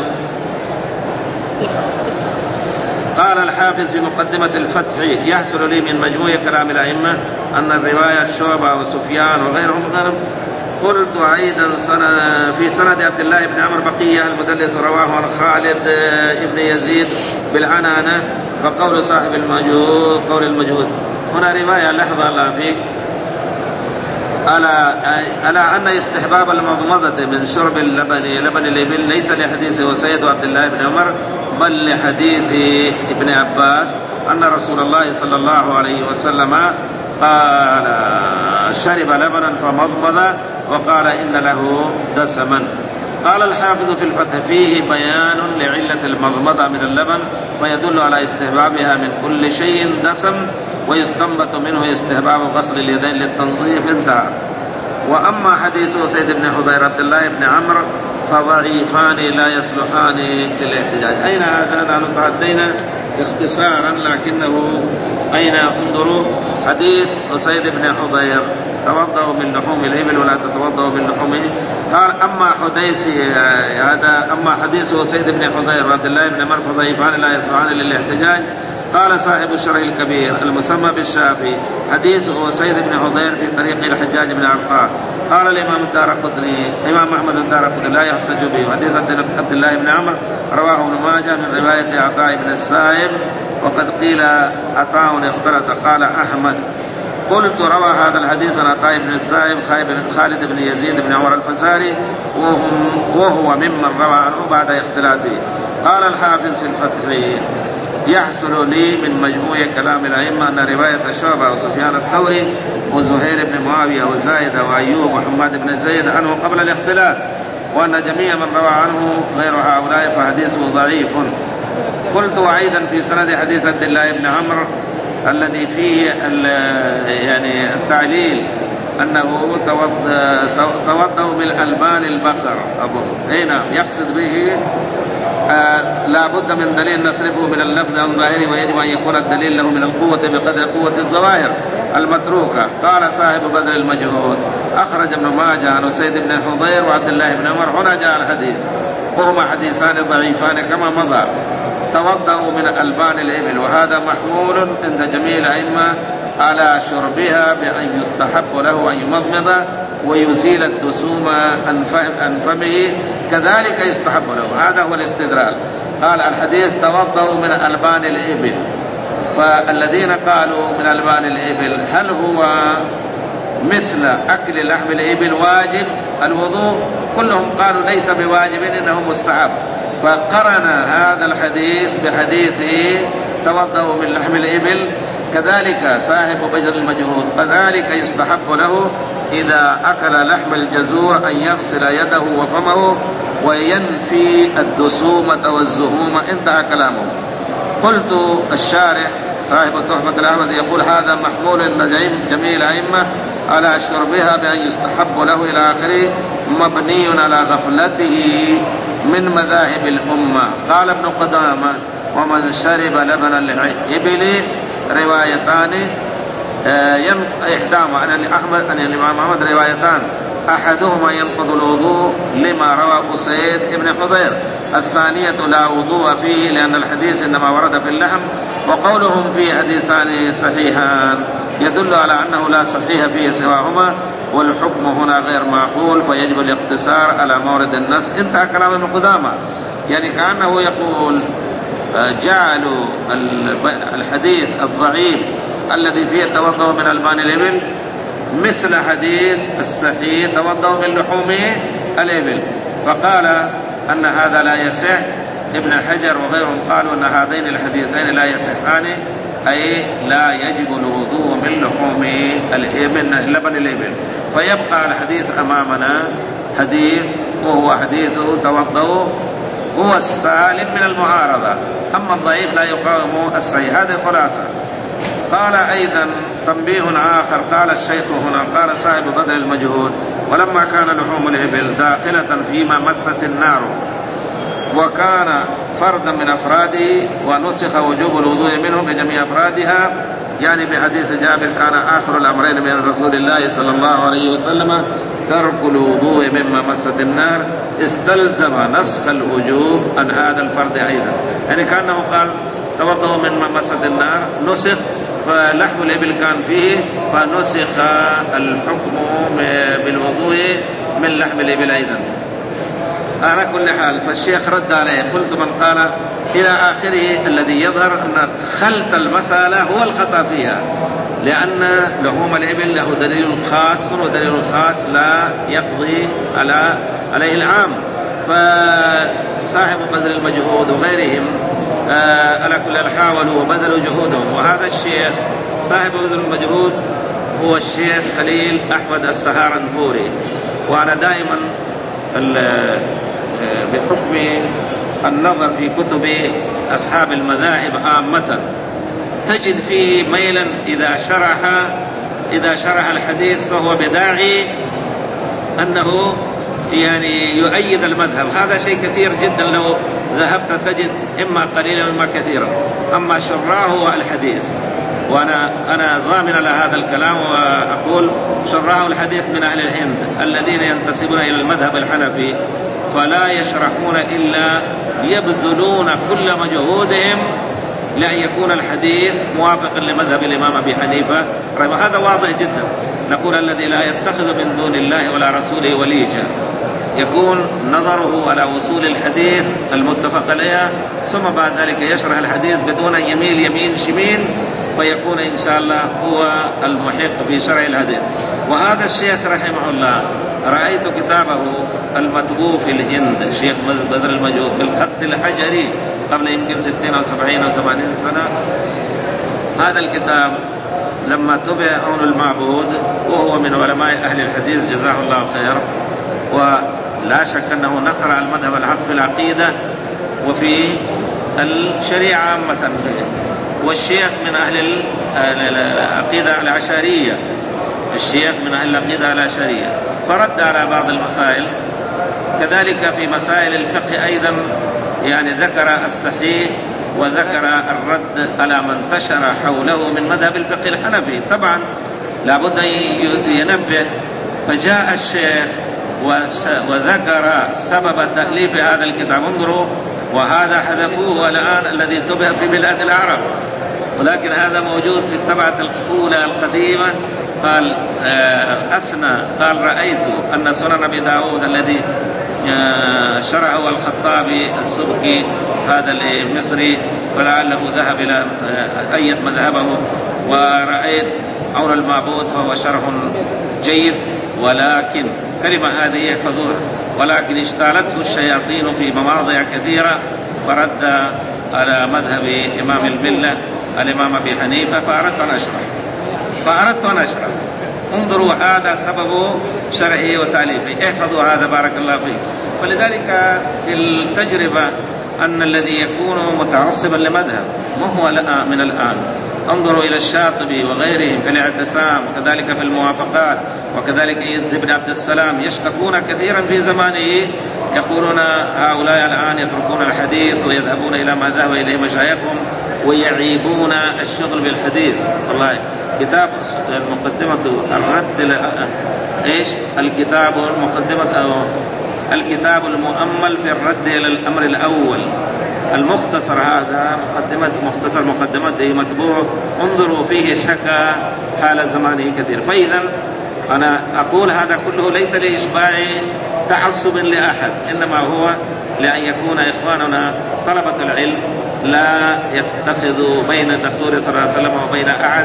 قال الحافظ في مقدمة الفتح يحصل لي من مجموع كلام الأئمة أن الرواية شعبة وسفيان وغيرهم غنم. قلت أيضا في سند عبد الله بن عمرو بقية المدلس رواه عن خالد بن يزيد بالعنانة، وقول صاحب المجهود قول المجهود. هنا رواية لحظة الله فيك على على أن استحباب المضمضة من شرب اللبن لبن الإبل ليس لحديث وسيد عبد الله بن عمر بل لحديث ابن عباس أن رسول الله صلى الله عليه وسلم قال شرب لبنا فمضمض وقال إن له دسما. قال الحافظ في الفتح فيه بيان لعلة المضمضة من اللبن ويدل على استحبابها من كل شيء دسم، ويستنبط منه استحباب غسل اليدين للتنظيف انتهى. وأما حديث سيد بن حضير عبد الله بن عمرو فضعيفان لا يصلحان للاحتجاج. أين هذا؟ نحن تعدينا اختصارا لكنه أين؟ انظروا حديث سيد بن حضير توضأوا من لحوم الإبل ولا تتوضأوا من لحومه. قال أما حديث هذا أما حديث سيد بن حضير عبد الله بن عمرو فضعيفان لا يصلحان للاحتجاج. قال صاحب الشرح الكبير المسمى بالشافعي حديث سيد بن حضير في طريق الحجاج بن عرفات. قال الإمام الدارقطني إمام أحمد الدارقطني لا يحتج به. حديث عبد الله بن عمرو رواه ابن ماجه من رواية عطاء بن السائب، وقد قيل عطاء اختلط. قال أحمد قلت روى هذا الحديث عن عطاء بن السائب خالد بن يزيد بن عمر الفزاري وهو ممن روى عنه بعد اختلاطه. قال الحافظ في الفتح يحصل لي من مجموع كلام الأئمة أن رواية شعبة وسفيان الثوري وزهير بن معاوية وزايدة وأيوب وحماد بن زيد عنه قبل الاختلاف، وأن جميع من روى عنه غير هؤلاء فحديثه ضعيف. قلت أيضا في سند حديث عبد الله بن عمرو الذي فيه يعني التعليل أنه توضأوا من ألبان البقر أبو هنا يقصد به آه لا بد من دليل نصرفه من اللفظ عن ظاهره، ويجب أن يكون الدليل له من القوة بقدر قوة الظواهر المتروكة. قال صاحب بدر المجهود أخرج ابن ماجه عن سيد بن حضير وعبد الله بن عمر. هنا جاء الحديث وهما حديثان ضعيفان كما مضى. توضأوا من ألبان الإبل، وهذا محمول عند جميع الأئمة على شربها بأن يستحب له أن يمضمض ويزيل الدسوم عن فمه، كذلك يستحب له. هذا هو الاستدلال. قال الحديث توضأوا من ألبان الإبل، فالذين قالوا من ألبان الإبل هل هو مثل أكل لحم الإبل واجب الوضوء؟ كلهم قالوا ليس بواجب إنه مستحب، فقرن هذا الحديث بحديث توضأوا من لحم الإبل. كذلك صاحب بذل المجهود كذلك يستحب له إذا أكل لحم الجزور أن يغسل يده وفمه وينفي الدسومة والزهومة. انتهى كلامه. قلت الشارح صاحب التحفة الأحمد يقول هذا محمول عند جميع الأئمة على شربها بأن يستحب له إلى آخره، مبني على غفلته من مذاهب الأمة. قال ابن قدامة ومن شرب لبن الإبل روايتان إحداهما عن أحمد عن الإمام أحمد روايتان أحدهما ينقض الوضوء لما روى أسيد بن حضير، الثانية لا وضوء فيه لأن الحديث إنما ورد في اللحم، وقولهم في حديثان صحيحان يدل على أنه لا صحيح فيه سواهما، والحكم هنا غير معقول فيجب الاقتصار على مورد النص. انتهى كلام ابن قدامة. يعني كأنه يقول جعلوا الحديث الضعيف الذي فيه توضؤ من ألبان الإبل مثل حديث الصحيح توضؤ من لحوم الإبل، فقال أن هذا لا يصح. ابن حجر وغيرهم قالوا أن هذين الحديثين لا يصحان، أي لا يجب الوضوء من لحوم الإبل لبن الإبل. فيبقى الحديث أمامنا حديث وهو حديث توضؤ هو السالم من المعارضة، أما الضعيف لا يقاوم الصحيح. هذه خلاصة. قال أيضا تنبيه آخر، قال الشيخ هنا قال صاحب بذل المجهود: ولما كان لحوم الإبل داخلة فيما مست النار وكان فردا من أفراده ونسخ وجوب الوضوء منه بجميع أفرادها، يعني بحديث جابر كان آخر الأمرين من رسول الله صلى الله عليه وسلم ترك الوضوء مما مست النار، استلزم نسخ الوجوب عن هذا الفرد أيضا. يعني كأنه قال توضؤ مما مست النار نسخ، فلحم الإبل كان فيه فنسخ الحكم بالوضوء من لحم الإبل أيضا. على كل حال فالشيخ رد عليه. قلت من قال إلى آخره الذي يظهر أن خلط المسألة هو الخطأ فيها، لأن لحوم الإبل له دليل خاص ودليل خاص لا يقضي على عليه العام. فصاحب بذل المجهود وغيرهم آه على كل حال حاولوا وبذلوا جهودهم. وهذا الشيخ صاحب بذل المجهود هو الشيخ خليل أحمد السهارنفوري. وأنا دائما بحكم النظر في كتب أصحاب المذاهب عامة تجد فيه ميلا إذا شرح إذا شرح الحديث فهو بداعي أنه يعني يؤيد المذهب. هذا شيء كثير جدا، لو ذهبت تجد إما قليلا إما كثيرا. أما شراه الحديث، وأنا أنا ضامن على هذا الكلام وأقول شراه الحديث من أهل الهند الذين ينتسبون إلى المذهب الحنفي، فلا يشرحون إلا يبذلون كل مجهودهم لأن يكون الحديث موافقا لمذهب الإمام أبي حنيفة. هذا واضح جدا. نقول الذي لا يتخذ من دون الله ولا رسوله وليجا يكون نظره على وصول الحديث المتفق عليها، ثم بعد ذلك يشرح الحديث بدون يميل يمين شمين، فيكون إن شاء الله هو المحق في شرع الحديث. وهذا الشيخ رحمه الله رأيت كتابه المطبوع في الهند، الشيخ بذل المجهود بالخط الحجري قبل يمكن ستين أو سبعين أو ثمانين سنة. هذا الكتاب لما تبع عون المعبود وهو من علماء أهل الحديث جزاه الله خير، ولا شك أنه نصر على المذهب الحق في العقيدة وفي الشريعة عامة. والشيخ من أهل العقيدة العشرية، الشيخ من أهل العقيدة العشرية، فرد على بعض المسائل. كذلك في مسائل الفقه أيضا يعني ذكر الصحيح وذكر الرد على من انتشر حوله من مذهب الفقه الحنفي. طبعا لابد أن ينبه. فجاء الشيخ وذكر سبب تأليف هذا الكتاب. انظروا، وهذا حذفوه الآن الذي تبع في بلاد العرب، ولكن هذا موجود في الطبعة الأولى القديمة. قال أثنى قال رأيت أن سنن أبي داود الذي شرعه الخطابي السبكي هذا المصري ولعله ذهب إلى أيد مذهبه، ورأيت عون المعبود فهو شرح جيد، ولكن كلمة هذه يحفظوها، ولكن اشتالته الشياطين في مواضع كثيرة فرد على مذهب إمام الملة الإمام أبي حنيفة، فأردت أن أشرح فأردت أن أشرح انظروا هذا سبب شرعه وتأليفه، احفظوا هذا بارك الله فيك. فلذلك في التجربة أن الذي يكون متعصبا لمذهب ما هو من الآن انظروا إلى الشاطبي وغيرهم في الاعتصام، وكذلك في الموافقات، وكذلك عز بن عبد السلام، يشتكون كثيرا في زمانه، يقولون هؤلاء الآن يتركون الحديث ويذهبون إلى ما ذهب إليه مشايخهم ويعيبون الشغل بالحديث. والله كتاب المقدمة الرد ايش الكتاب المقدمة أو الكتاب المؤمل في الرد إلى الأمر الأول، المختصر هذا مقدمة مختصر مقدمته مطبوع، انظروا فيه شكى حال زمانه كثير. فإذا أنا أقول هذا كله ليس لإشباع تعصب لأحد، إنما هو لأن يكون إخواننا طلبة العلم لا يتخذوا بين الرسول صلى الله عليه وسلم وبين أحد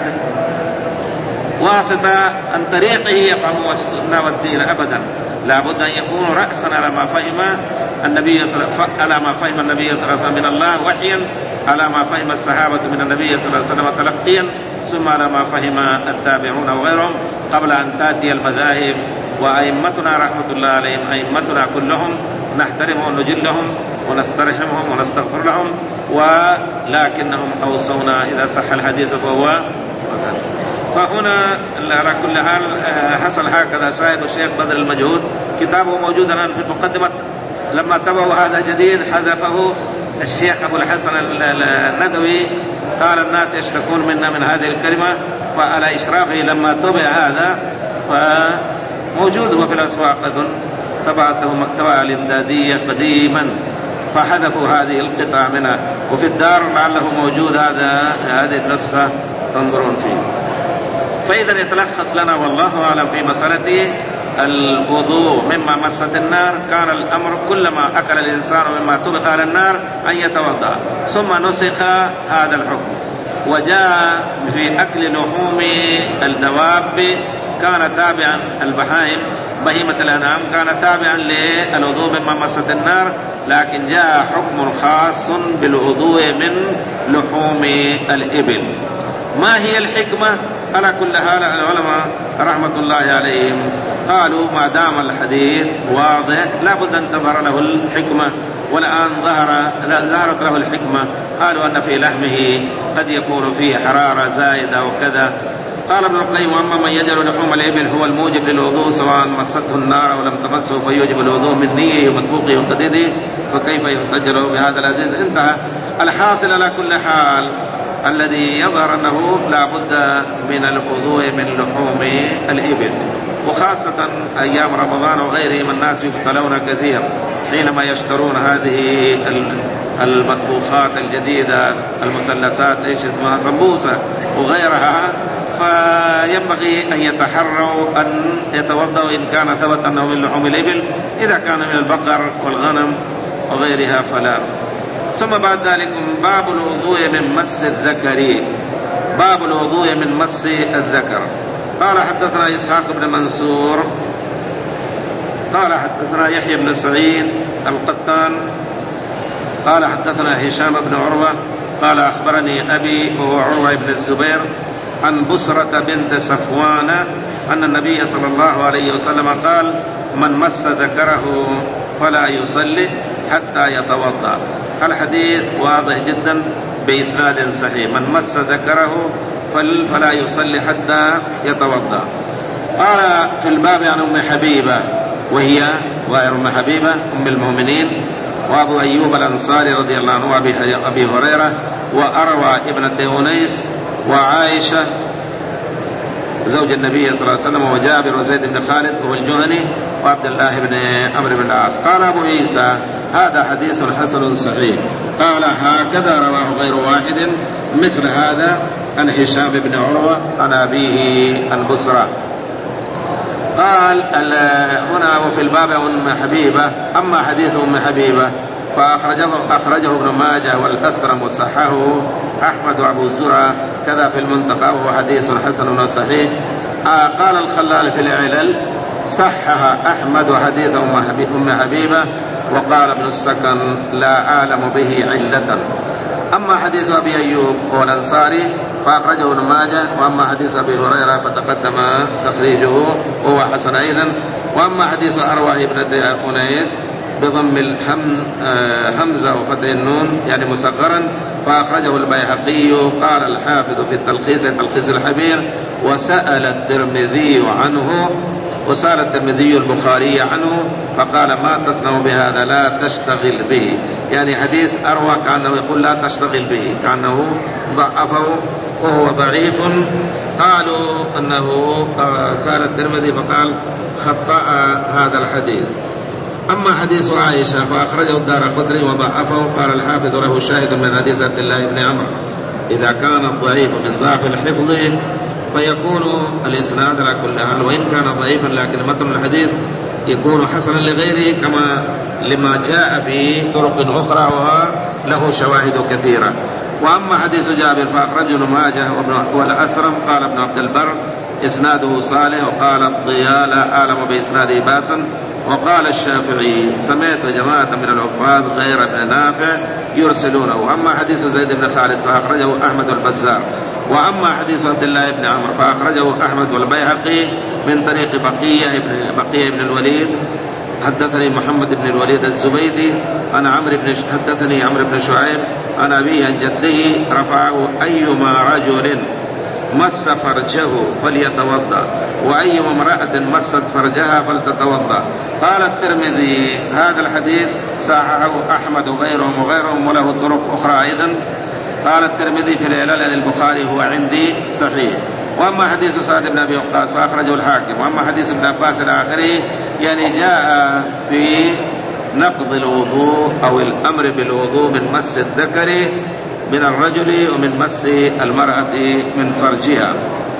واسطة عن طريقه يفهموا السنة والدين أبدا، لا بد أن يكونوا رأسا على ما فهم النبي صلى على ما فهم النبي صلى الله عليه وسلم من الله وحيا، على ما فهم الصحابة من النبي صلى الله عليه وسلم تلقيا، ثم على ما فهم التابعون وغيرهم قبل أن تأتي المذاهب. وأئمتنا رحمة الله عليهم أئمتنا كلهم نحترمهم ونجلهم ونسترحمهم ونستغفر لهم، ولكنهم أوصونا إذا صح الحديث فهو. فهنا على كل حال حصل هكذا. صاحب الشيخ بدر المجهود كتابه موجود الآن في المقدمة، لما تبعوا هذا جديد حذفه الشيخ أبو الحسن الندوي، قال الناس يشتكون منا من هذه الكلمة، فعلى إشرافه لما طبع هذا فموجود هو في الأسواق، أظن طبعته مكتبة الإمدادية قديما، فحذفوا هذه القطع منها، وفي الدار لعله موجود هذا هذه النسخة تنظرون فيه. فإذا يتلخص لنا والله أعلم في مسألة الوضوء مما مست النار، كان الأمر كلما أكل الإنسان مما طبخ على النار أن يتوضأ، ثم نسخ هذا الحكم. وجاء في أكل لحوم الدواب كان تابعا البهائم بهيمة الأنعام كان تابعا للوضوء مما مست النار، لكن جاء حكم خاص بالوضوء من لحوم الإبل. ما هي الحكمة؟ على كل حال العلماء رحمة الله عليهم قالوا ما دام الحديث واضح لا بد أن تظهر له الحكمة، والآن ظهر ظهرت له الحكمة. قالوا أن في لحمه قد يكون فيه حرارة زائدة وكذا. قال ابن القيم واما من يجعل لحوم الإبل هو الموجب للوضوء سواء مسته النار أو لم تمسه فيوجب الوضوء من نية ومطبوقه وقديده فكيف يحتج له بهذا العزيز؟ انتهى. الحاصل على كل حال الذي يظهر أنه لا بد من الوضوء من لحوم الإبل، وخاصة أيام رمضان وغيرهم الناس يبتلون كثير حينما يشترون هذه المطبوخات الجديدة المثلثات ايش اسمها سمبوسة وغيرها، فينبغي أن يتحروا أن يتوضأوا إن كان ثبت أنه من لحوم الإبل، إذا كان من البقر والغنم وغيرها فلا. ثم بعد ذلك باب الوضوء من مس الذكر، باب الوضوء من مس الذكر. قال حدثنا إسحاق بن منصور قال حدثنا يحيى بن سعيد القطان قال حدثنا هشام بن عروة قال أخبرني أبي وهو عروة بن الزبير عن بصرة بنت صفوان أن النبي صلى الله عليه وسلم قال من مس ذكره فلا يصلي حتى يتوضأ. الحديث واضح جدا بإسناد صحيح، من مس ذكره فلا يصلي حتى يتوضأ. قال في الباب عن أم حبيبة وهي غير أم حبيبة أم المؤمنين وأبو أيوب الأنصاري رضي الله عنه وأبي هريرة وأروى ابنة أنيس وعائشة زوج النبي صلى الله عليه وسلم وجابر وزيد بن خالد وهو الجهني وعبد الله بن عمرو بن العاص. قال أبو عيسى هذا حديث حسن صحيح. قال هكذا رواه غير واحد مثل هذا عن هشام بن عروة عن أبيه البصرة. قال هنا وفي الباب أم حبيبة. أما حديث أم حبيبة فأخرجه أخرجه ابن ماجه والأسرم وصححه أحمد وأبو زرعة كذا في المنتقى وهو حديث حسن وصحيح. آه قال الخلال في العلل صحح أحمد حديث أم حبيبة وقال ابن السكن لا أعلم به علة. أما حديث أبي أيوب هو الأنصاري فأخرجه ابن ماجه، وأما حديث أبي هريرة فتقدم تخريجه وهو حسن أيضا، وأما حديث أروى ابنة أنيس بضم الهمزة وفتح النون يعني مصغرا، فأخرجه البيهقي. قال الحافظ في التلخيص تلخيص الحبير: وسأل الترمذي عنه وسأل الترمذي البخاري عنه فقال: ما تصنع بهذا؟ لا تشتغل به. يعني حديث أروى كأنه يقول لا تشتغل به، كأنه ضعفه وهو ضعيف. قالوا أنه سأل الترمذي فقال خطأ هذا الحديث. أما حديث عائشة فأخرجه الدارقطني وضعفه. قال الحافظ: له شاهد من حديث عبد الله بن عمرو. إذا كان الضعيف من ضعف الحفظ فيكون الإسناد على كل حال، وإن كان ضعيفا لكن متن الحديث يكون حسنا لغيره، كما لما جاء في طرق أخرى وله شواهد كثيرة. وأما حديث جابر فأخرجه ابن ماجه والأثرم. قال ابن عبد البر: إسناده صالح. وقال الضياء: لا أعلم بإسناده باسا. وقال الشافعي: سمعت جماعة من العفاظ غير ابن نافع يرسلونه. أما حديث زيد بن خالد فأخرجه أحمد والبزار. وأما حديث عبد الله بن عمرو فأخرجه أحمد والبيهقي من طريق بقية بن بقية بن الوليد. حدثني محمد بن الوليد الزبيدي أنا عمرو بن حدثني عمرو بن شعيب عن أبيه عن جده رفعه: أيما رجل مس فرجه فليتوضأ، وأيما امرأة مست فرجها فلتتوضأ. قال الترمذي: هذا الحديث صححه أحمد وغيرهم وغيرهم وله طرق أخرى أيضا. قال الترمذي في العلل عن البخاري: هو عندي صحيح. وأما حديث سعد بن أبي وقاص فأخرجه الحاكم. وأما حديث ابن عباس إلى آخره يعني جاء في نقض الوضوء أو الأمر بالوضوء من مس الذكر من الرجل ومن مس المرأة من فرجها.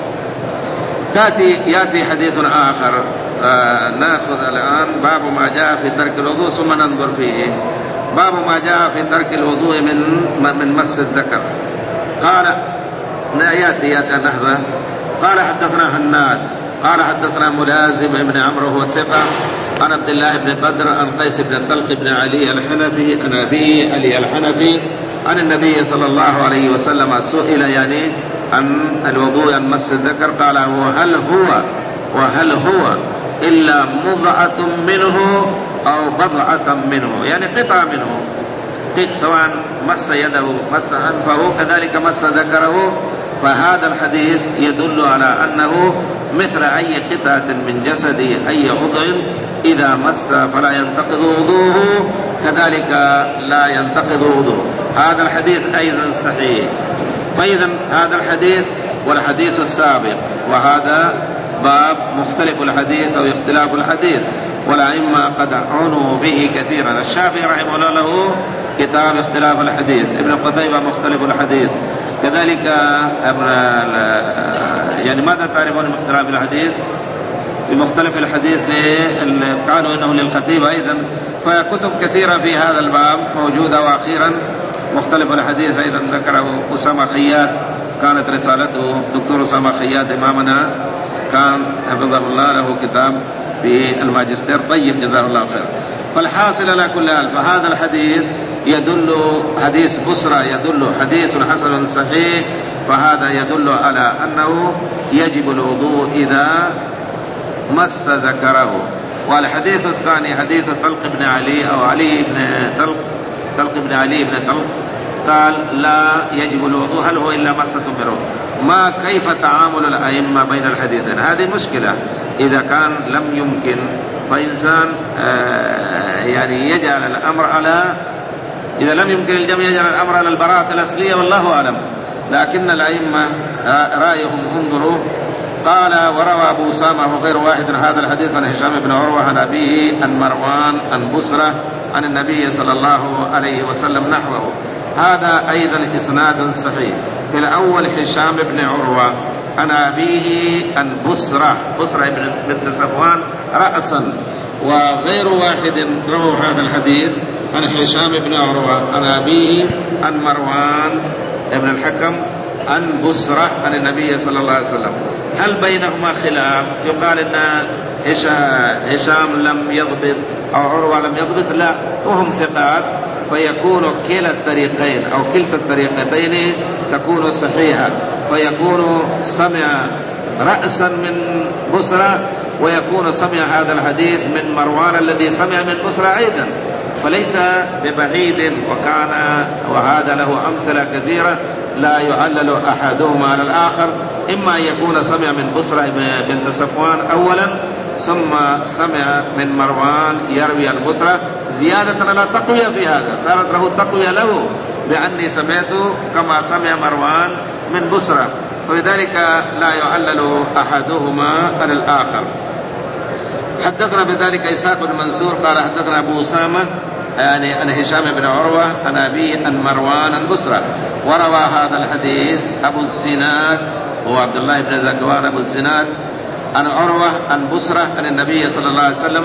تأتي يأتي حديث آخر آه نأخذ الآن باب ما جاء في ترك الوضوء ثم ننظر فيه. باب ما جاء في ترك الوضوء من من مس الذكر. قال يأتي يأتي نهضة. قال حدثنا هناد قال حدثنا ملازم بن عمرو هو ثقة عن عبد الله بن بدر عن قيس بن طلق بن علي الحنفي عن أبيه علي الحنفي عن النبي صلى الله عليه وسلم سئل يعني عن الوضوء عن مس الذكر قال: وهل هو وهل هو إلا مضعة منه أو بضعة منه، يعني قطعة منه، سواء مس يده مس أنفه كذلك مس ذكره. فهذا الحديث يدل على أنه مثل أي قطعة من جسد أي عضو إذا مس فلا ينتقض وضوءه كذلك لا ينتقض وضوءه. هذا الحديث أيضا صحيح. فإذا هذا الحديث والحديث السابق وهذا باب مختلف الحديث أو اختلاف الحديث، والأئمة قد عنوا به كثيرا. الشافعي رحمه الله له كتاب اختلاف الحديث، ابن قتيبة مختلف الحديث، كذلك يعني ماذا تعرفون من اختلاف الحديث؟ بمختلف الحديث قالوا إنه للخطيب أيضا. فكتب كثيرة في هذا الباب موجودة. وأخيرا مختلف الحديث أيضا ذكره أسامة خياط، كانت رسالته دكتور أسامة خياط إمامنا كان حفظه الله له كتاب في الماجستير طيب جزاه الله خير. فالحاصل على كل حال فهذا الحديث يدل حديث بصرى يدل حديث حسن صحيح، فهذا يدل على أنه يجب الوضوء إذا مس ذكره. والحديث الثاني حديث طلق بن علي أو علي بن طلق طلق بن علي بن طلق قال: لا يجب الوضوء، هل هو إلا مسة منه؟ ما كيف تعامل الأئمة بين الحديثين؟ هذه مشكلة. إذا كان لم يمكن فإنسان يعني يجعل الأمر على إذا لم يمكن الجمع يجعل الأمر على البراءة الأصلية والله أعلم. لكن الأئمة رأيهم انظروا. قال: وروى أبو أسامة وغير واحد هذا الحديث عن هشام بن عروة عن أبيه عن مروان عن بصرة عن النبي صلى الله عليه وسلم نحوه. هذا أيضا إسناد صحيح. في الأول هشام بن عروة عن أبيه عن بصرة بصرة بنت صفوان رأسا، وغير واحد روى هذا الحديث عن هشام بن عروة عن أبيه عن مروان ابن الحكم عن بصرة عن النبي صلى الله عليه وسلم. هل بينهما خلاف؟ يقال إن هشام لم يضبط أو عروة لم يضبط، لا، وهم ثقات، فيكون كلا الطريقين أو كلتا الطريقتين تكون صحيحة. فيكون سمع رأسا من بصرى، ويكون سمع هذا الحديث من مروان الذي سمع من بصرى أيضا، فليس ببعيد. وكان وهذا له أمثلة كثيرة لا يعلل أحدهما على الآخر، إما أن يكون سمع من بصرى بنت صفوان أولا ثم سمع من مروان يروي البصرى زيادة على تقوية في هذا، صارت له تقوية له بأني سمعت كما سمع مروان من بصرى، فلذلك لا يعلل أحدهما على الآخر. حدثنا بذلك إسحاق بن منصور قال حدثنا أبو أسامة يعني عن هشام بن عروة عن أبي عن مروان البصرى. وروى هذا الحديث أبو الزناد هو عبد الله بن ذكوان أبو الزناد عن عروة عن بصرى عن النبي صلى الله عليه وسلم.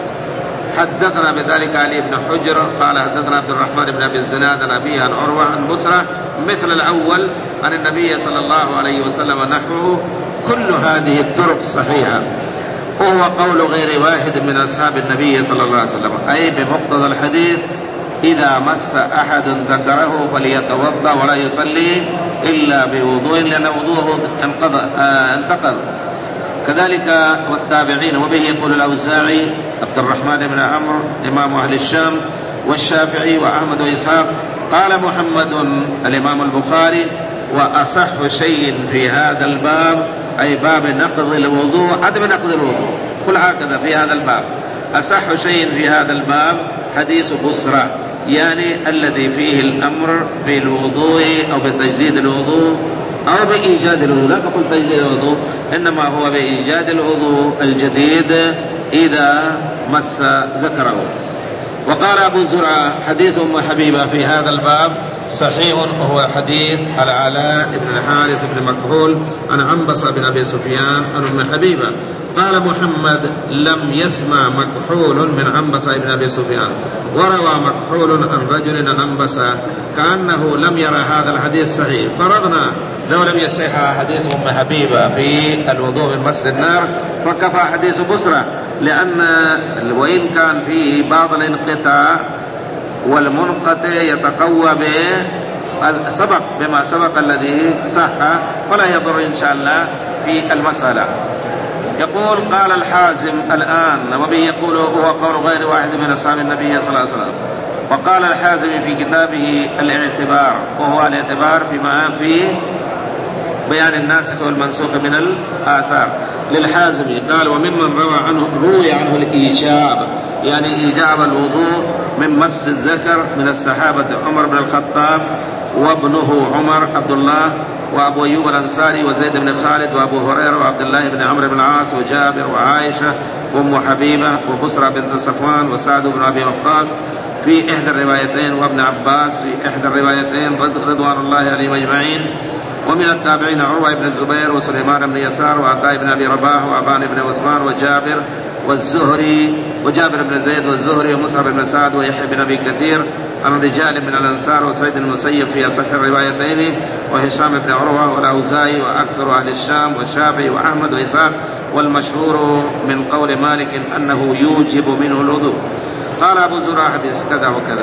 حدثنا بذلك علي بن حجر قال حدثنا عبد الرحمن بن أبي الزناد عن أبيه عن عروة عن بصرى مثل الأول عن النبي صلى الله عليه وسلم نحوه. كل هذه الطرق صحيحة، وهو قول غير واحد من أصحاب النبي صلى الله عليه وسلم، أي بمقتضى الحديث إذا مس أحد ذكره فليتوضأ ولا يصلي إلا بوضوء لأن وضوءه انتقض. كذلك والتابعين، وبه يقول الأوزاعي عبد الرحمن بن عمرو إمام أهل الشام والشافعي وأحمد وإسحاق. قال محمد الإمام البخاري وأصح شيء في هذا الباب أي باب نقض الوضوء عدم نقض الوضوء، كل هكذا في هذا الباب أصح شيء في هذا الباب حديث بصرى، يعني الذي فيه الأمر بالوضوء أو بتجديد الوضوء أو بإيجاد الوضوء، لا تقول تجديد الوضوء، إنما هو بإيجاد الوضوء الجديد إذا مس ذكره. وقال أبو زرعة حديث أم حبيبة في هذا الباب صحيح، وهو حديث العلاء بن الحارث بن مكحول عن عنبسة بن أبي سفيان عن أم حبيبة. قال محمد لم يسمع مكحول من عنبسة بن أبي سفيان، وروى مكحول عن رجل عن عنبسة كأنه لم يرى هذا الحديث صحيح. فرضنا لو لم يصح حديث أم حبيبة في الوضوء من مس النار فكفى حديث بصرى، لأن وإن كان فيه بعض الانقطاع والمنقطع يتقوى به سبق بما سبق الذي صح، ولا يضر إن شاء الله في المسألة. يقول قال الحازم الآن، وبه يقول هو قول غير واحد من أصحاب النبي صلى الله عليه وسلم. وقال الحازم في كتابه الاعتبار، وهو الاعتبار فيما في بيان الناسخ والمنسوخ من الآثار للحازمي. قال وممن روى عنه روي عنه الإيجاب، يعني إيجاب الوضوء من مس الذكر من الصحابة عمر بن الخطاب وابنه عمر عبد الله وأبو أيوب الأنصاري وزيد بن خالد وأبو هريرة وعبد الله بن عمرو بن العاص وجابر وعائشة وأم حبيبة وبصرى بنت صفوان وسعد بن أبي وقاص في إحدى الروايتين، وابن عباس في إحدى الروايتين رضوان الله عليهم أجمعين. ومن التابعين عروة بن الزبير وسليمان بن يسار وعطاء بن أبي رباح وأبان بن عثمان وجابر والزهري وجابر بن زيد والزهري ومصعب بن سعد ويحيى بن أبي كثير عن رجال من الأنصار وسيد المسيب في أصح الروايتين، وهشام بن عروة والأوزاعي وأكثر أهل الشام والشافعي وأحمد وإسحاق، والمشهور من قول مالك أنه يوجب منه الوضوء. قال أبو زرعة حديث كذا وكذا.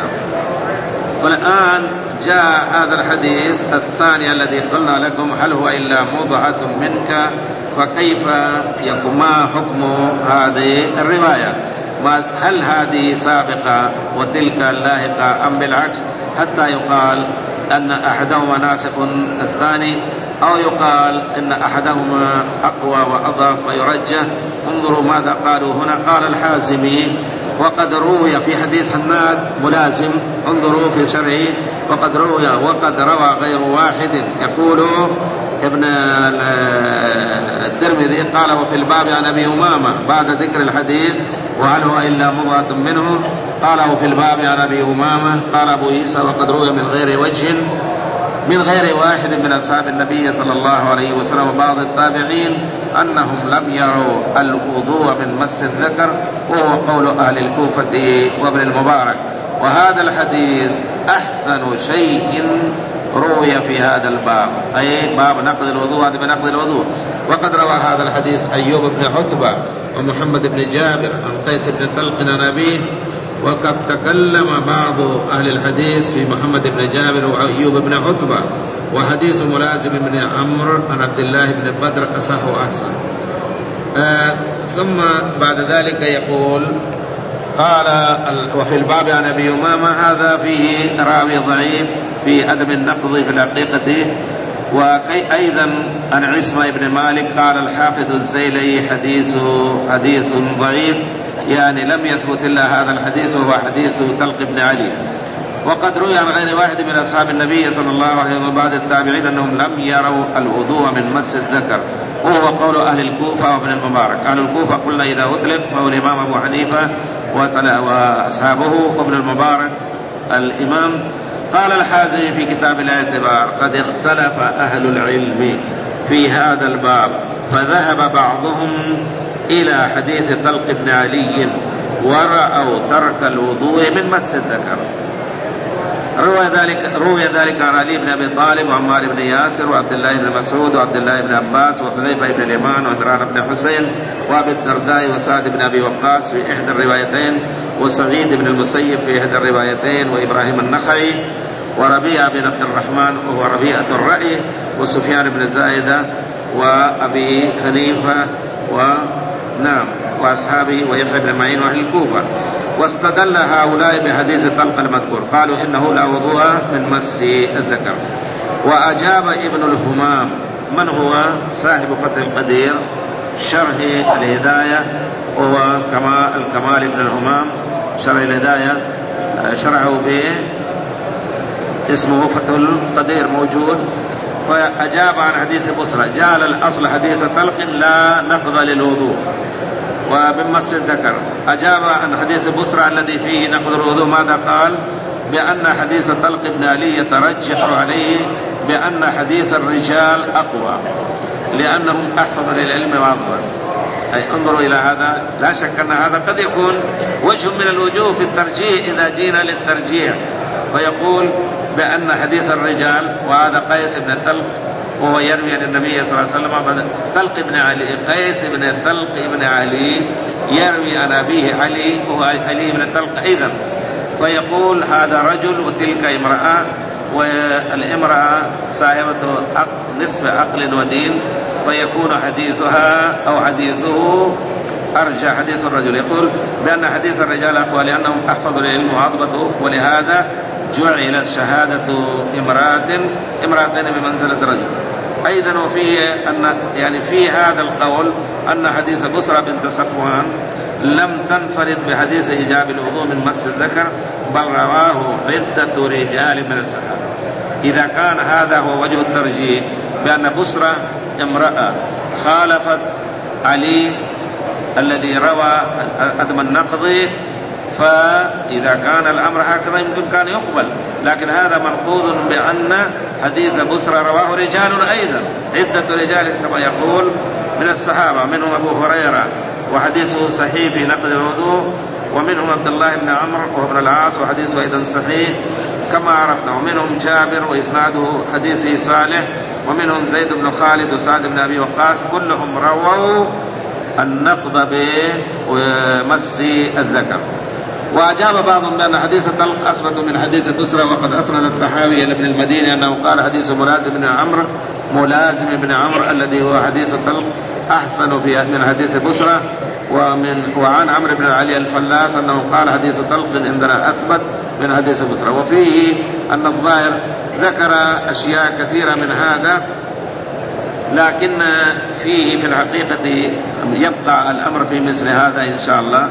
والآن جاء هذا الحديث الثاني الذي قلنا لكم هل هو إلا موضعة منك، فكيف يكون ما حكم هذه الرواية؟ هل هذه سابقة وتلك لاحقة أم بالعكس، حتى يقال أن أحدهما ناسخ الثاني، أو يقال أن أحدهما أقوى وأضعف فيرجح. انظروا ماذا قالوا هنا. قال الحازمي وقد روي في حديث حناد ملازم، انظروا في شرعه وقد روي وقد روى غير واحد. يقول ابن الترمذي قال وفي الباب عن أبي أمامة بعد ذكر الحديث وهل هو إلا مضغة منه، قال وفي الباب عن أبي أمامة قال أبو عيسى وقد روي من غير وجه من غير واحد من أصحاب النبي صلى الله عليه وسلم وبعض التابعين أنهم لم يروا الوضوء من مس الذكر، وهو قول أهل الكوفة وابن المبارك. وهذا الحديث أحسن شيء روي في هذا الباب، أي باب نقض الوضوء، هذا بنقض الوضوء. وقد روى هذا الحديث أيوب بن عتبة ومحمد بن جابر عن قيس بن طلق عن أبيه وقد تكلم بعض أهل الحديث في محمد بن جابر وأيوب بن عتبة، وحديث ملازم بن عمرو عن عبد الله بن بدر أصح وأحسن. آه ثم بعد ذلك يقول قال وفي الباب عن أبي أمامة هذا فيه راوي ضعيف في أدب النقض في الحقيقة. وأيضا عن عصمة بن مالك قال الحافظ الزيلي حديث حديث ضعيف، يعني لم يثبت إلا هذا الحديث وهو حديث طلق بن علي. وقد روي عن غير واحد من أصحاب النبي صلى الله عليه وسلم وبعد التابعين أنهم لم يروا الوضوء من مس الذكر، وهو قول أهل الكوفة وابن المبارك. أهل الكوفة قلنا إذا أطلق فهو الإمام أبو حنيفة وأصحابه، وابن المبارك الإمام. قال الحازمي في كتاب الاعتبار قد اختلف أهل العلم في هذا الباب، فذهب بعضهم إلى حديث طلق بن علي ورأوا ترك الوضوء من مس الذكر. روى ذلك روي ذلك عن علي بن أبي طالب وعمار بن ياسر وعبد الله بن مسعود وعبد الله بن عباس وحذيفة بن اليمان وعمران بن حسين وأبي الدرداء وسعد بن أبي وقاص في إحدى الروايتين، وسعيد بن المسيب في إحدى الروايتين، وإبراهيم النخعي وربيعة بن عبد الرحمن وهو ربيعة الرأي، وسفيان بن زايدة وأبي حنيفة ونعم وأصحابه ويحيى بن معين وأهل الكوفة. واستدل هؤلاء بحديث طلق المذكور، قالوا إنه لا وضوء من مس الذكر. وأجاب ابن الهمام من هو صاحب فتح القدير شرح الهداية، وهو كما الكمال ابن الهمام شرح الهداية شرحه به اسمه فتح القدير موجود. وأجاب عن حديث بصرى جعل الأصل حديث طلق لا نقض للوضوء ومن مس الذكر. أجاب عن حديث بصرى الذي فيه نقض الوضوء ماذا قال؟ بأن حديث طلق بن علي يترجح عليه بأن حديث الرجال أقوى لأنهم أحفظ للعلم وأضبط. أي انظروا إلى هذا، لا شك أن هذا قد يكون وجه من الوجوه في الترجيح إذا جينا للترجيح، فيقول بأن حديث الرجال، وهذا قيس بن طلق وهو يروي عن النبي صلى الله عليه وسلم طلق بن علي، قيس بن طلق بن علي يروي عن أبيه علي وهو علي بن طلق أيضا، فيقول هذا رجل وتلك امرأة، والامرأة صاحبة نصف عقل ودين، فيكون حديثها أو حديثه أرجى حديث الرجل. يقول بأن حديث الرجال أقوى لأنهم أحفظوا العلم وأضبطوا، ولهذا جعلت شهادة امرأة امرأتين بمنزلة رجل. أيضا وفيه أن يعني في هذا القول أن حديث بصرى بنت صفوان لم تنفرد بحديث إيجاب الوضوء من مس الذكر، بل رواه عدة رجال من الصحابة. إذا كان هذا هو وجه الترجيح بأن بصرى امرأة خالفت علي الذي روى عدم النقض، فإذا كان الأمر هكذا يمكن كان يقبل، لكن هذا منقوض بأن حديث بصرى رواه رجال أيضا عدة رجال كما يقول من الصحابة، منهم أبو هريرة وحديثه صحيح في نقض الوضوء، ومنهم عبد الله بن عمرو وابن العاص وحديثه أيضا صحيح كما عرفنا، ومنهم جابر وإسناده حديثه صالح، ومنهم زيد بن خالد وسعد بن أبي وقاص، كلهم رووا النقض بمس الذكر. وأجاب بعضهم بأن حديث طلق أثبت من حديث بصرى، وقد أسند الطحاوي إلى ابن المديني أنه قال حديث ملازم بن عمرو ملازم بن عمرو الذي هو حديث طلق أحسن في من حديث بصرى. ومن وعن عمرو بن علي الفلاس أنه قال حديث طلق عندنا أثبت من حديث بصرى. وفيه أن الظاهر ذكر أشياء كثيرة من هذا، لكن فيه في الحقيقة يبقى الأمر في مثل هذا إن شاء الله.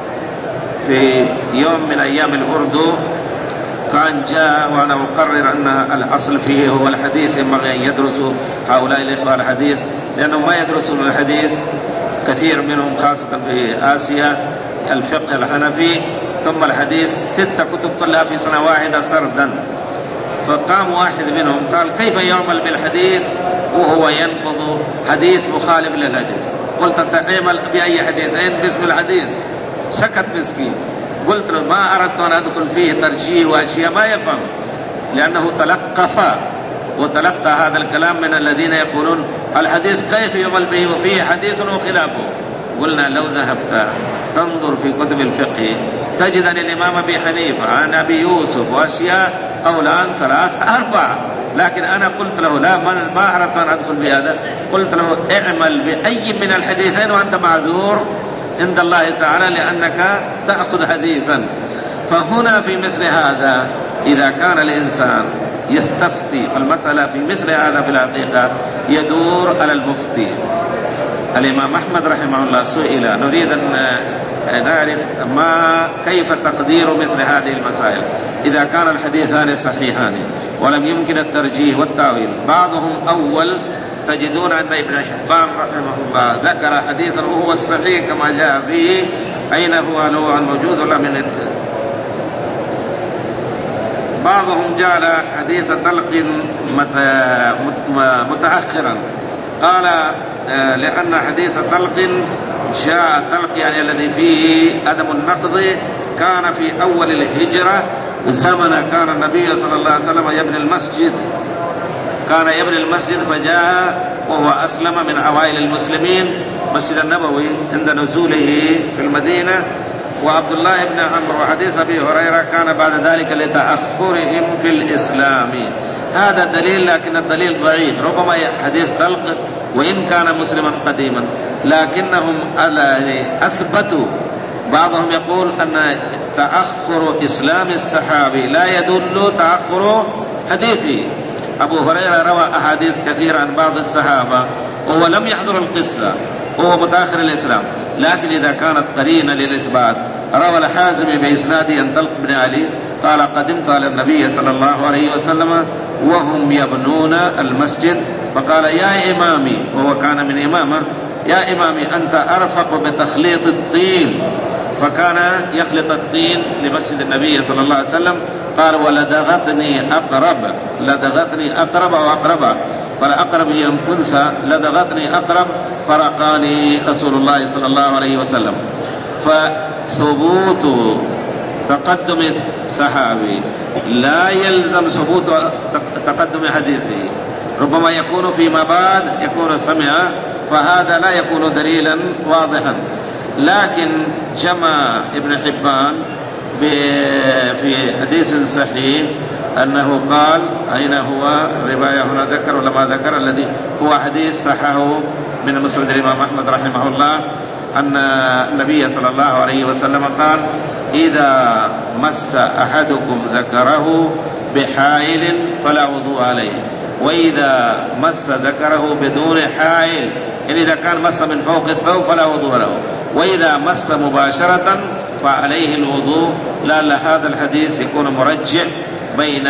في يوم من أيام الأردو كان جاء وأنا أقرر أن الأصل فيه هو الحديث، ينبغي أن يدرسوا هؤلاء الإخوة الحديث لأنهم ما يدرسون الحديث كثير منهم، خاصة في آسيا الفقه الحنفي ثم الحديث ستة كتب كلها في سنة واحدة سردا. فقام واحد منهم قال كيف يعمل بالحديث وهو ينقض حديث مخالف للحديث؟ قلت تعمل بأي حديثين باسم الحديث؟ سكت مسكين. قلت له ما أردت أن أدخل فيه ترجيح وأشياء ما يفهم، لأنه تلقف وتلقى هذا الكلام من الذين يقولون الحديث كيف يعمل به وفيه حديث وخلافه، قلنا لو ذهبت تنظر في كتب الفقه تجد أن الإمام أبي حنيفة عن أبي يوسف وأشياء قولان ثلاثة أربعة، لكن أنا قلت له لا، ما أردت أن أدخل بهذا، قلت له اعمل بأي من الحديثين وأنت معذور عند الله تعالى لأنك تأخذ حديثا. فهنا في مثل هذا إذا كان الإنسان يستفتي فالمسألة في مثل هذا في الحقيقة يدور على المفتي. الإمام أحمد رحمه الله سئل، نريد أن نعرف ما كيف تقدير مثل هذه المسائل إذا كان الحديثان صحيحان ولم يمكن الترجيح والتأويل. بعضهم أول تجدون أن ابن حبان رحمه الله ذكر حديثا وهو الصحيح كما جاء فيه، أين هو؟ هل هو الموجود ولا من؟ بعضهم جعل حديث طلق متأخرا، قال لأن حديث طلق جاء طلق يعني الذي فيه عدم النقض كان في أول الهجرة، زمن كان النبي صلى الله عليه وسلم يبني المسجد، كان يبني المسجد فجاء وهو أسلم من أوائل المسلمين مسجد النبوي عند نزوله في المدينة. وعبد الله بن عمرو وحديث أبي هريرة كان بعد ذلك لتأخرهم في الإسلام. هذا دليل، لكن الدليل ضعيف، ربما حديث طلق وإن كان مسلما قديما لكنهم أثبتوا. بعضهم يقول أن تأخر إسلام الصحابي لا يدل تأخر حديثه. أبو هريرة روى أحاديث كثيرة عن بعض الصحابة وهو لم يحضر القصة وهو متأخر الإسلام، لكن إذا كانت قرينة للإثبات روى الحازمي بإسناده عن طلق بن علي قال قدمت على النبي صلى الله عليه وسلم وهم يبنون المسجد فقال يا إمامي، وهو كان من إمامه، يا إمامي أنت أرفق بتخليط الطين، فكان يخلط الطين لمسجد النبي صلى الله عليه وسلم. قال ولدغتني أقرب، لدغتني أقرب أو أقرب، فالأقرب هي أنثى، لدغتني أقرب فرقاني رسول الله صلى الله عليه وسلم. فثبوت تقدم صحابي لا يلزم ثبوت تقدم حديثه، ربما يكون فيما بعد يكون سمع، فهذا لا يكون دليلا واضحا. لكن جمع ابن حبان في حديث صحيح أنه قال، أين هو الرواية هنا ذكر ولا ما ذكر، الذي هو حديث صححه من مسند الإمام أحمد رحمه الله أن النبي صلى الله عليه وسلم قال إذا مس أحدكم ذكره بحائل فلا وضوء عليه، وإذا مس ذكره بدون حائل، يعني إذا كان مس من فوق الثوب فلا وضوء له، وإذا مس مباشرة فعليه الوضوء. لعل هذا الحديث يكون مرجح بين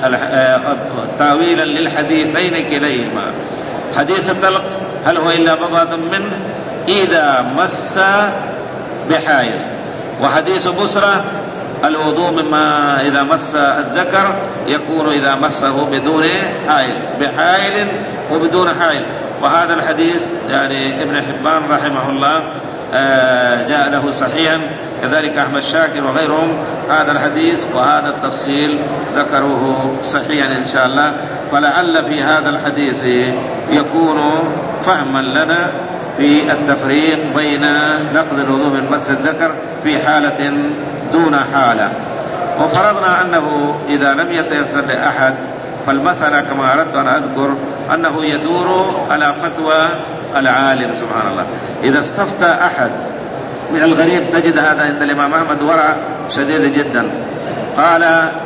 تاويلا للحديثين كليهما. حديث الطلق هل هو إلا بضعة منه إذا مس بحائل، وحديث بسرة الوضوء مما إذا مس الذكر يكون إذا مسه بدون حائل، بحائل وبدون حائل. وهذا الحديث يعني ابن حبان رحمه الله جاء له صحيحا، كذلك أحمد شاكر وغيرهم هذا الحديث وهذا التفصيل ذكروه صحيحا إن شاء الله. فلعل في هذا الحديث يكون فهما لنا في التفريق بين نقض الوضوء من مس الذكر في حالة دون حالة. وفرضنا أنه إذا لم يتيسر لأحد فالمسألة كما أردت أن أذكر أنه يدور على فتوى العالم. سبحان الله، إذا استفتى أحد من الغريب تجد هذا عند الإمام أحمد ورع شديد جدا. قال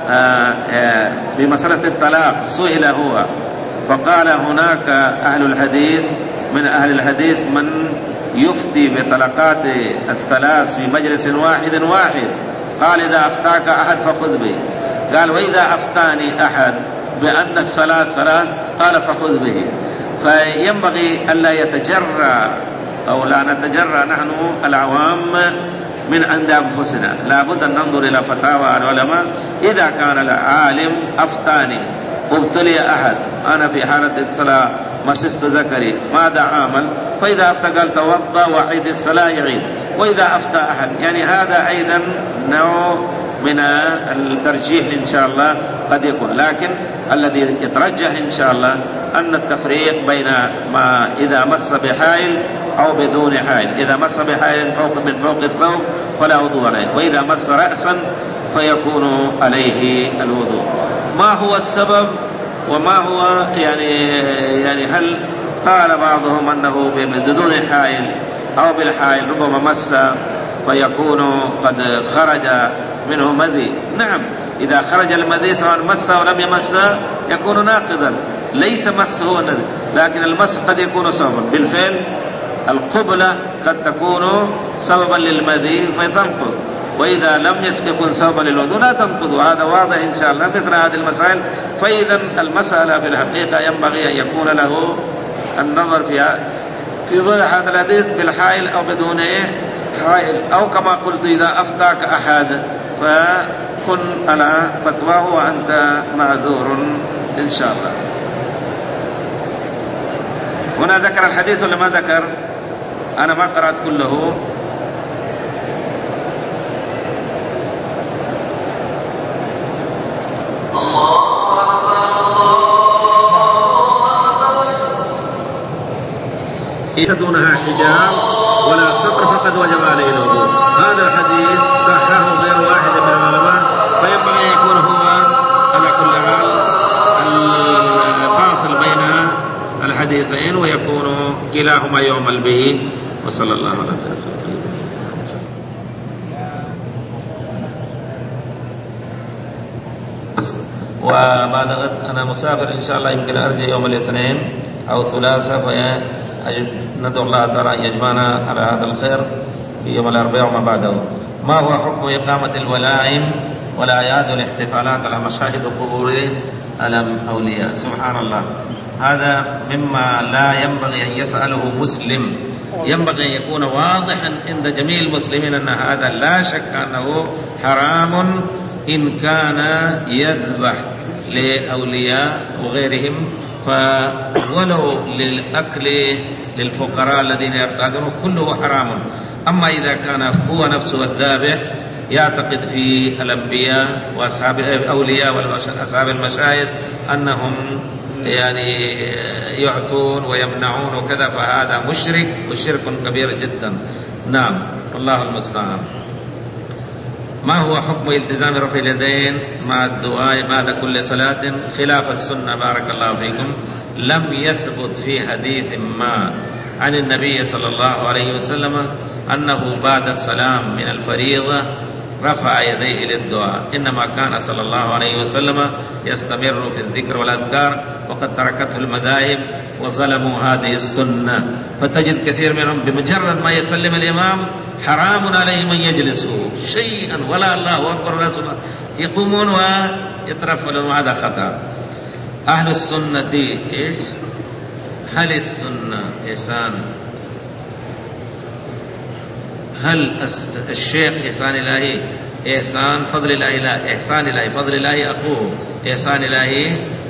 بمسألة الطلاق سئل هو فقال هناك أهل الحديث من أهل الحديث من يفتي بطلقات الثلاث في مجلس واحد واحد. قال إذا أفتاك أحد فخذ به. قال وإذا أفتاني أحد بأن الثلاث ثلاث قال فخذ به. فينبغي ألا يتجرى أو لا نتجرى نحن العوام من عند أنفسنا، لا بد أن ننظر إلى فتاوى العلماء. إذا كان العالم أفتاني ابتلي أحد أنا في حالة الصلاة مسست ذكري ماذا عامل؟ فإذا أفتى قال توضأ وعيد الصلاة يعيد. وإذا أفتى أحد يعني هذا أيضا نوع من الترجيح إن شاء الله قد يكون، لكن الذي يترجح إن شاء الله أن التفريق بين ما إذا مس بحائل أو بدون حائل. إذا مس بحائل فوق من فوق الثوب فلا وضوء عليه، وإذا مس رأسا فيكون عليه الوضوء. ما هو السبب وما هو يعني يعني هل قال بعضهم أنه بدون حائل أو بالحائل ربما مس فيكون قد خرج منه مذي؟ نعم، إذا خرج المذي سواء مس أو لم يمس يكون ناقضا، ليس مس هو الذي، لكن المس قد يكون سببا. بالفعل القبلة قد تكون سببا للمذي فتنقض، وإذا لم يكن سببا للوضوء لا تنقض، وهذا واضح إن شاء الله مثل هذه المسائل. فإذا المسألة في الحقيقة ينبغي أن يكون له النظر فيها في ضوء هذا الحديث بالحائل أو بدون حائل، أو كما قلت إذا أفتاك أحد فكن على فتواه وأنت معذور إن شاء الله. هنا ذكر الحديث ولا ما ذكر؟ أنا ما قرأت كله. ليس دونها حجاب ولا ستر فقد وجب عليه الوضوء. هذا الحديث صححه غير واحد من العلماء، فينبغي أن يكون هو على كل حال الفاصل بين الحديثين ويكون كلاهما يعمل به. وصلى الله على خير. وبعد غد أنا مسافر إن شاء الله، يمكن أرجع يوم الاثنين أو ثلاثة، فندعو الله تعالى أن يجمعنا على هذا الخير في يوم الأربعاء وما بعده. ما هو حكم إقامة الولاعم والأعياد والاحتفالات على مشاهد قبور ألم أولياء؟ سبحان الله، هذا مما لا ينبغي أن يسأله مسلم، ينبغي أن يكون واضحا عند جميع المسلمين أن هذا لا شك أنه حرام إن كان يذبح لأولياء وغيرهم، فولو للأكل للفقراء الذين يرتادون كله حرام. أما إذا كان هو نفسه الذابح يعتقد في الأنبياء وأصحاب الأولياء وأصحاب المشاهد أنهم يعني يعطون ويمنعون وكذا، فهذا مشرك وشرك كبير جدا. نعم، والله المستعان. ما هو حكم التزام رفع اليدين مع الدعاء بعد كل صلاة خلاف السنة؟ بارك الله فيكم. لم يثبت في حديث ما عن النبي صلى الله عليه وسلم أنه بعد السلام من الفريضة رفع يديه للدعاء، إنما كان صلى الله عليه وسلم يستمر في الذكر والأذكار، وقد تركته المذاهب وظلموا هذه السنة. فتجد كثير منهم بمجرد ما يسلم الإمام حرام عليهم أن يجلسوا شيئا ولا الله أكبر رسول الله، يقومون ويترفلون، وهذا خطأ. أهل السنة إيش؟ هل السنة إحسان؟ هل الشيخ إحسان إلهي إحسان فضل الله؟ لا، إحسان إلهي فضل الله أخوه إحسان إلهي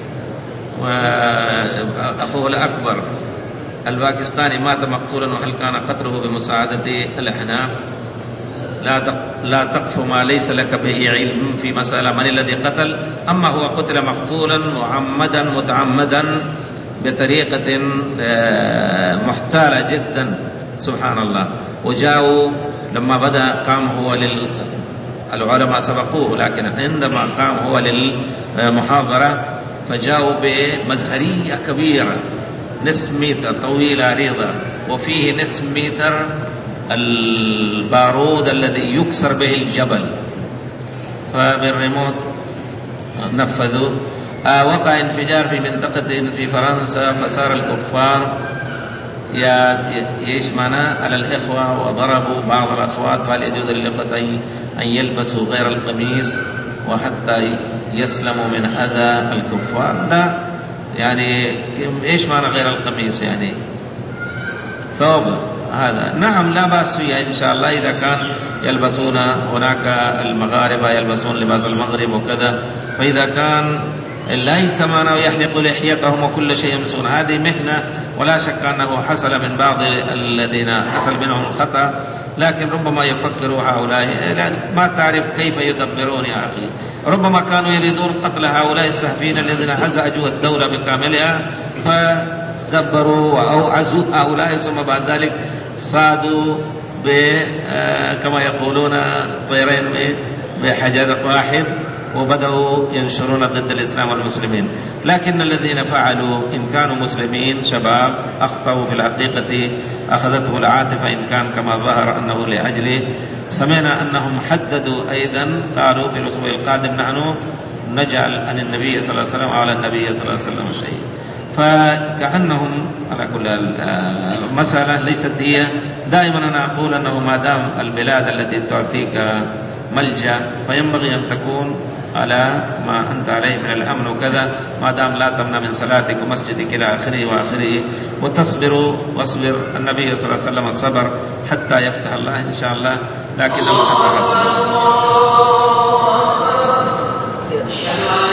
وأخوه الأكبر الباكستاني مات مقتولا، وهل كان قتله بمساعدة الأحناف؟ لا لا تقف ما ليس لك به علم في مسألة من الذي قتل. أما هو قتل مقتولا معمدا متعمدا بطريقة محتالة جدا، سبحان الله. وجاءوا لما بدأ قام هو لل العلماء سبقوه، لكن عندما قام هو للمحاضرة فجاءوا بمزهرية كبيرة نصف متر طويلة عريضة، وفيه نصف متر البارود الذي يكسر به الجبل، فبالريموت نفذوا. آه وقع انفجار في منطقة في فرنسا، فصار الكفار يا ايش معنى على الإخوة وضربوا بعض الأخوات، فهل يجوز للإخوة أن يلبسوا غير القميص وحتى يسلموا من هذا الكفار؟ لا، يعني ايش معنى غير القميص؟ يعني ثوب هذا، نعم لا بأس فيها إن شاء الله إذا كان يلبسون، هناك المغاربة يلبسون لباس المغرب وكذا، فإذا كان ليس معناه يحلق لحيتهم وكل شيء يمسون، هذه مهنة ولا شك أنه حصل من بعض الذين حصل منهم الخطأ، لكن ربما يفكروا هؤلاء يعني ما تعرف كيف يدبرون يا أخي. ربما كانوا يريدون قتل هؤلاء السهفين الذين هزأجوا الدولة بكاملها، فدبروا وأوعزوا هؤلاء، ثم بعد ذلك صادوا كما يقولون طيرين بحجر واحد وبدأوا ينشرون ضد الإسلام والمسلمين. لكن الذين فعلوا إن كانوا مسلمين شباب أخطأوا في الحقيقة، أخذتهم العاطفة إن كان كما ظهر أنه لأجله. سمعنا أنهم حددوا أيضا، قالوا في الأسبوع القادم نحن نجعل عن النبي صلى الله عليه وسلم وعلى النبي صلى الله عليه وسلم شيء. فكأنهم على كل المسألة ليست هي. دائما أنا أقول أنه ما دام البلاد التي تعطيك ملجأ فينبغي أن تكون على ما أنت عليه من الأمن وكذا، ما دام لا تمنع من صلاتك ومسجدك إلى آخره وآخره، وتصبر واصبر. النبي صلى الله عليه وسلم الصبر حتى يفتح الله إن شاء الله، لكن الخطأ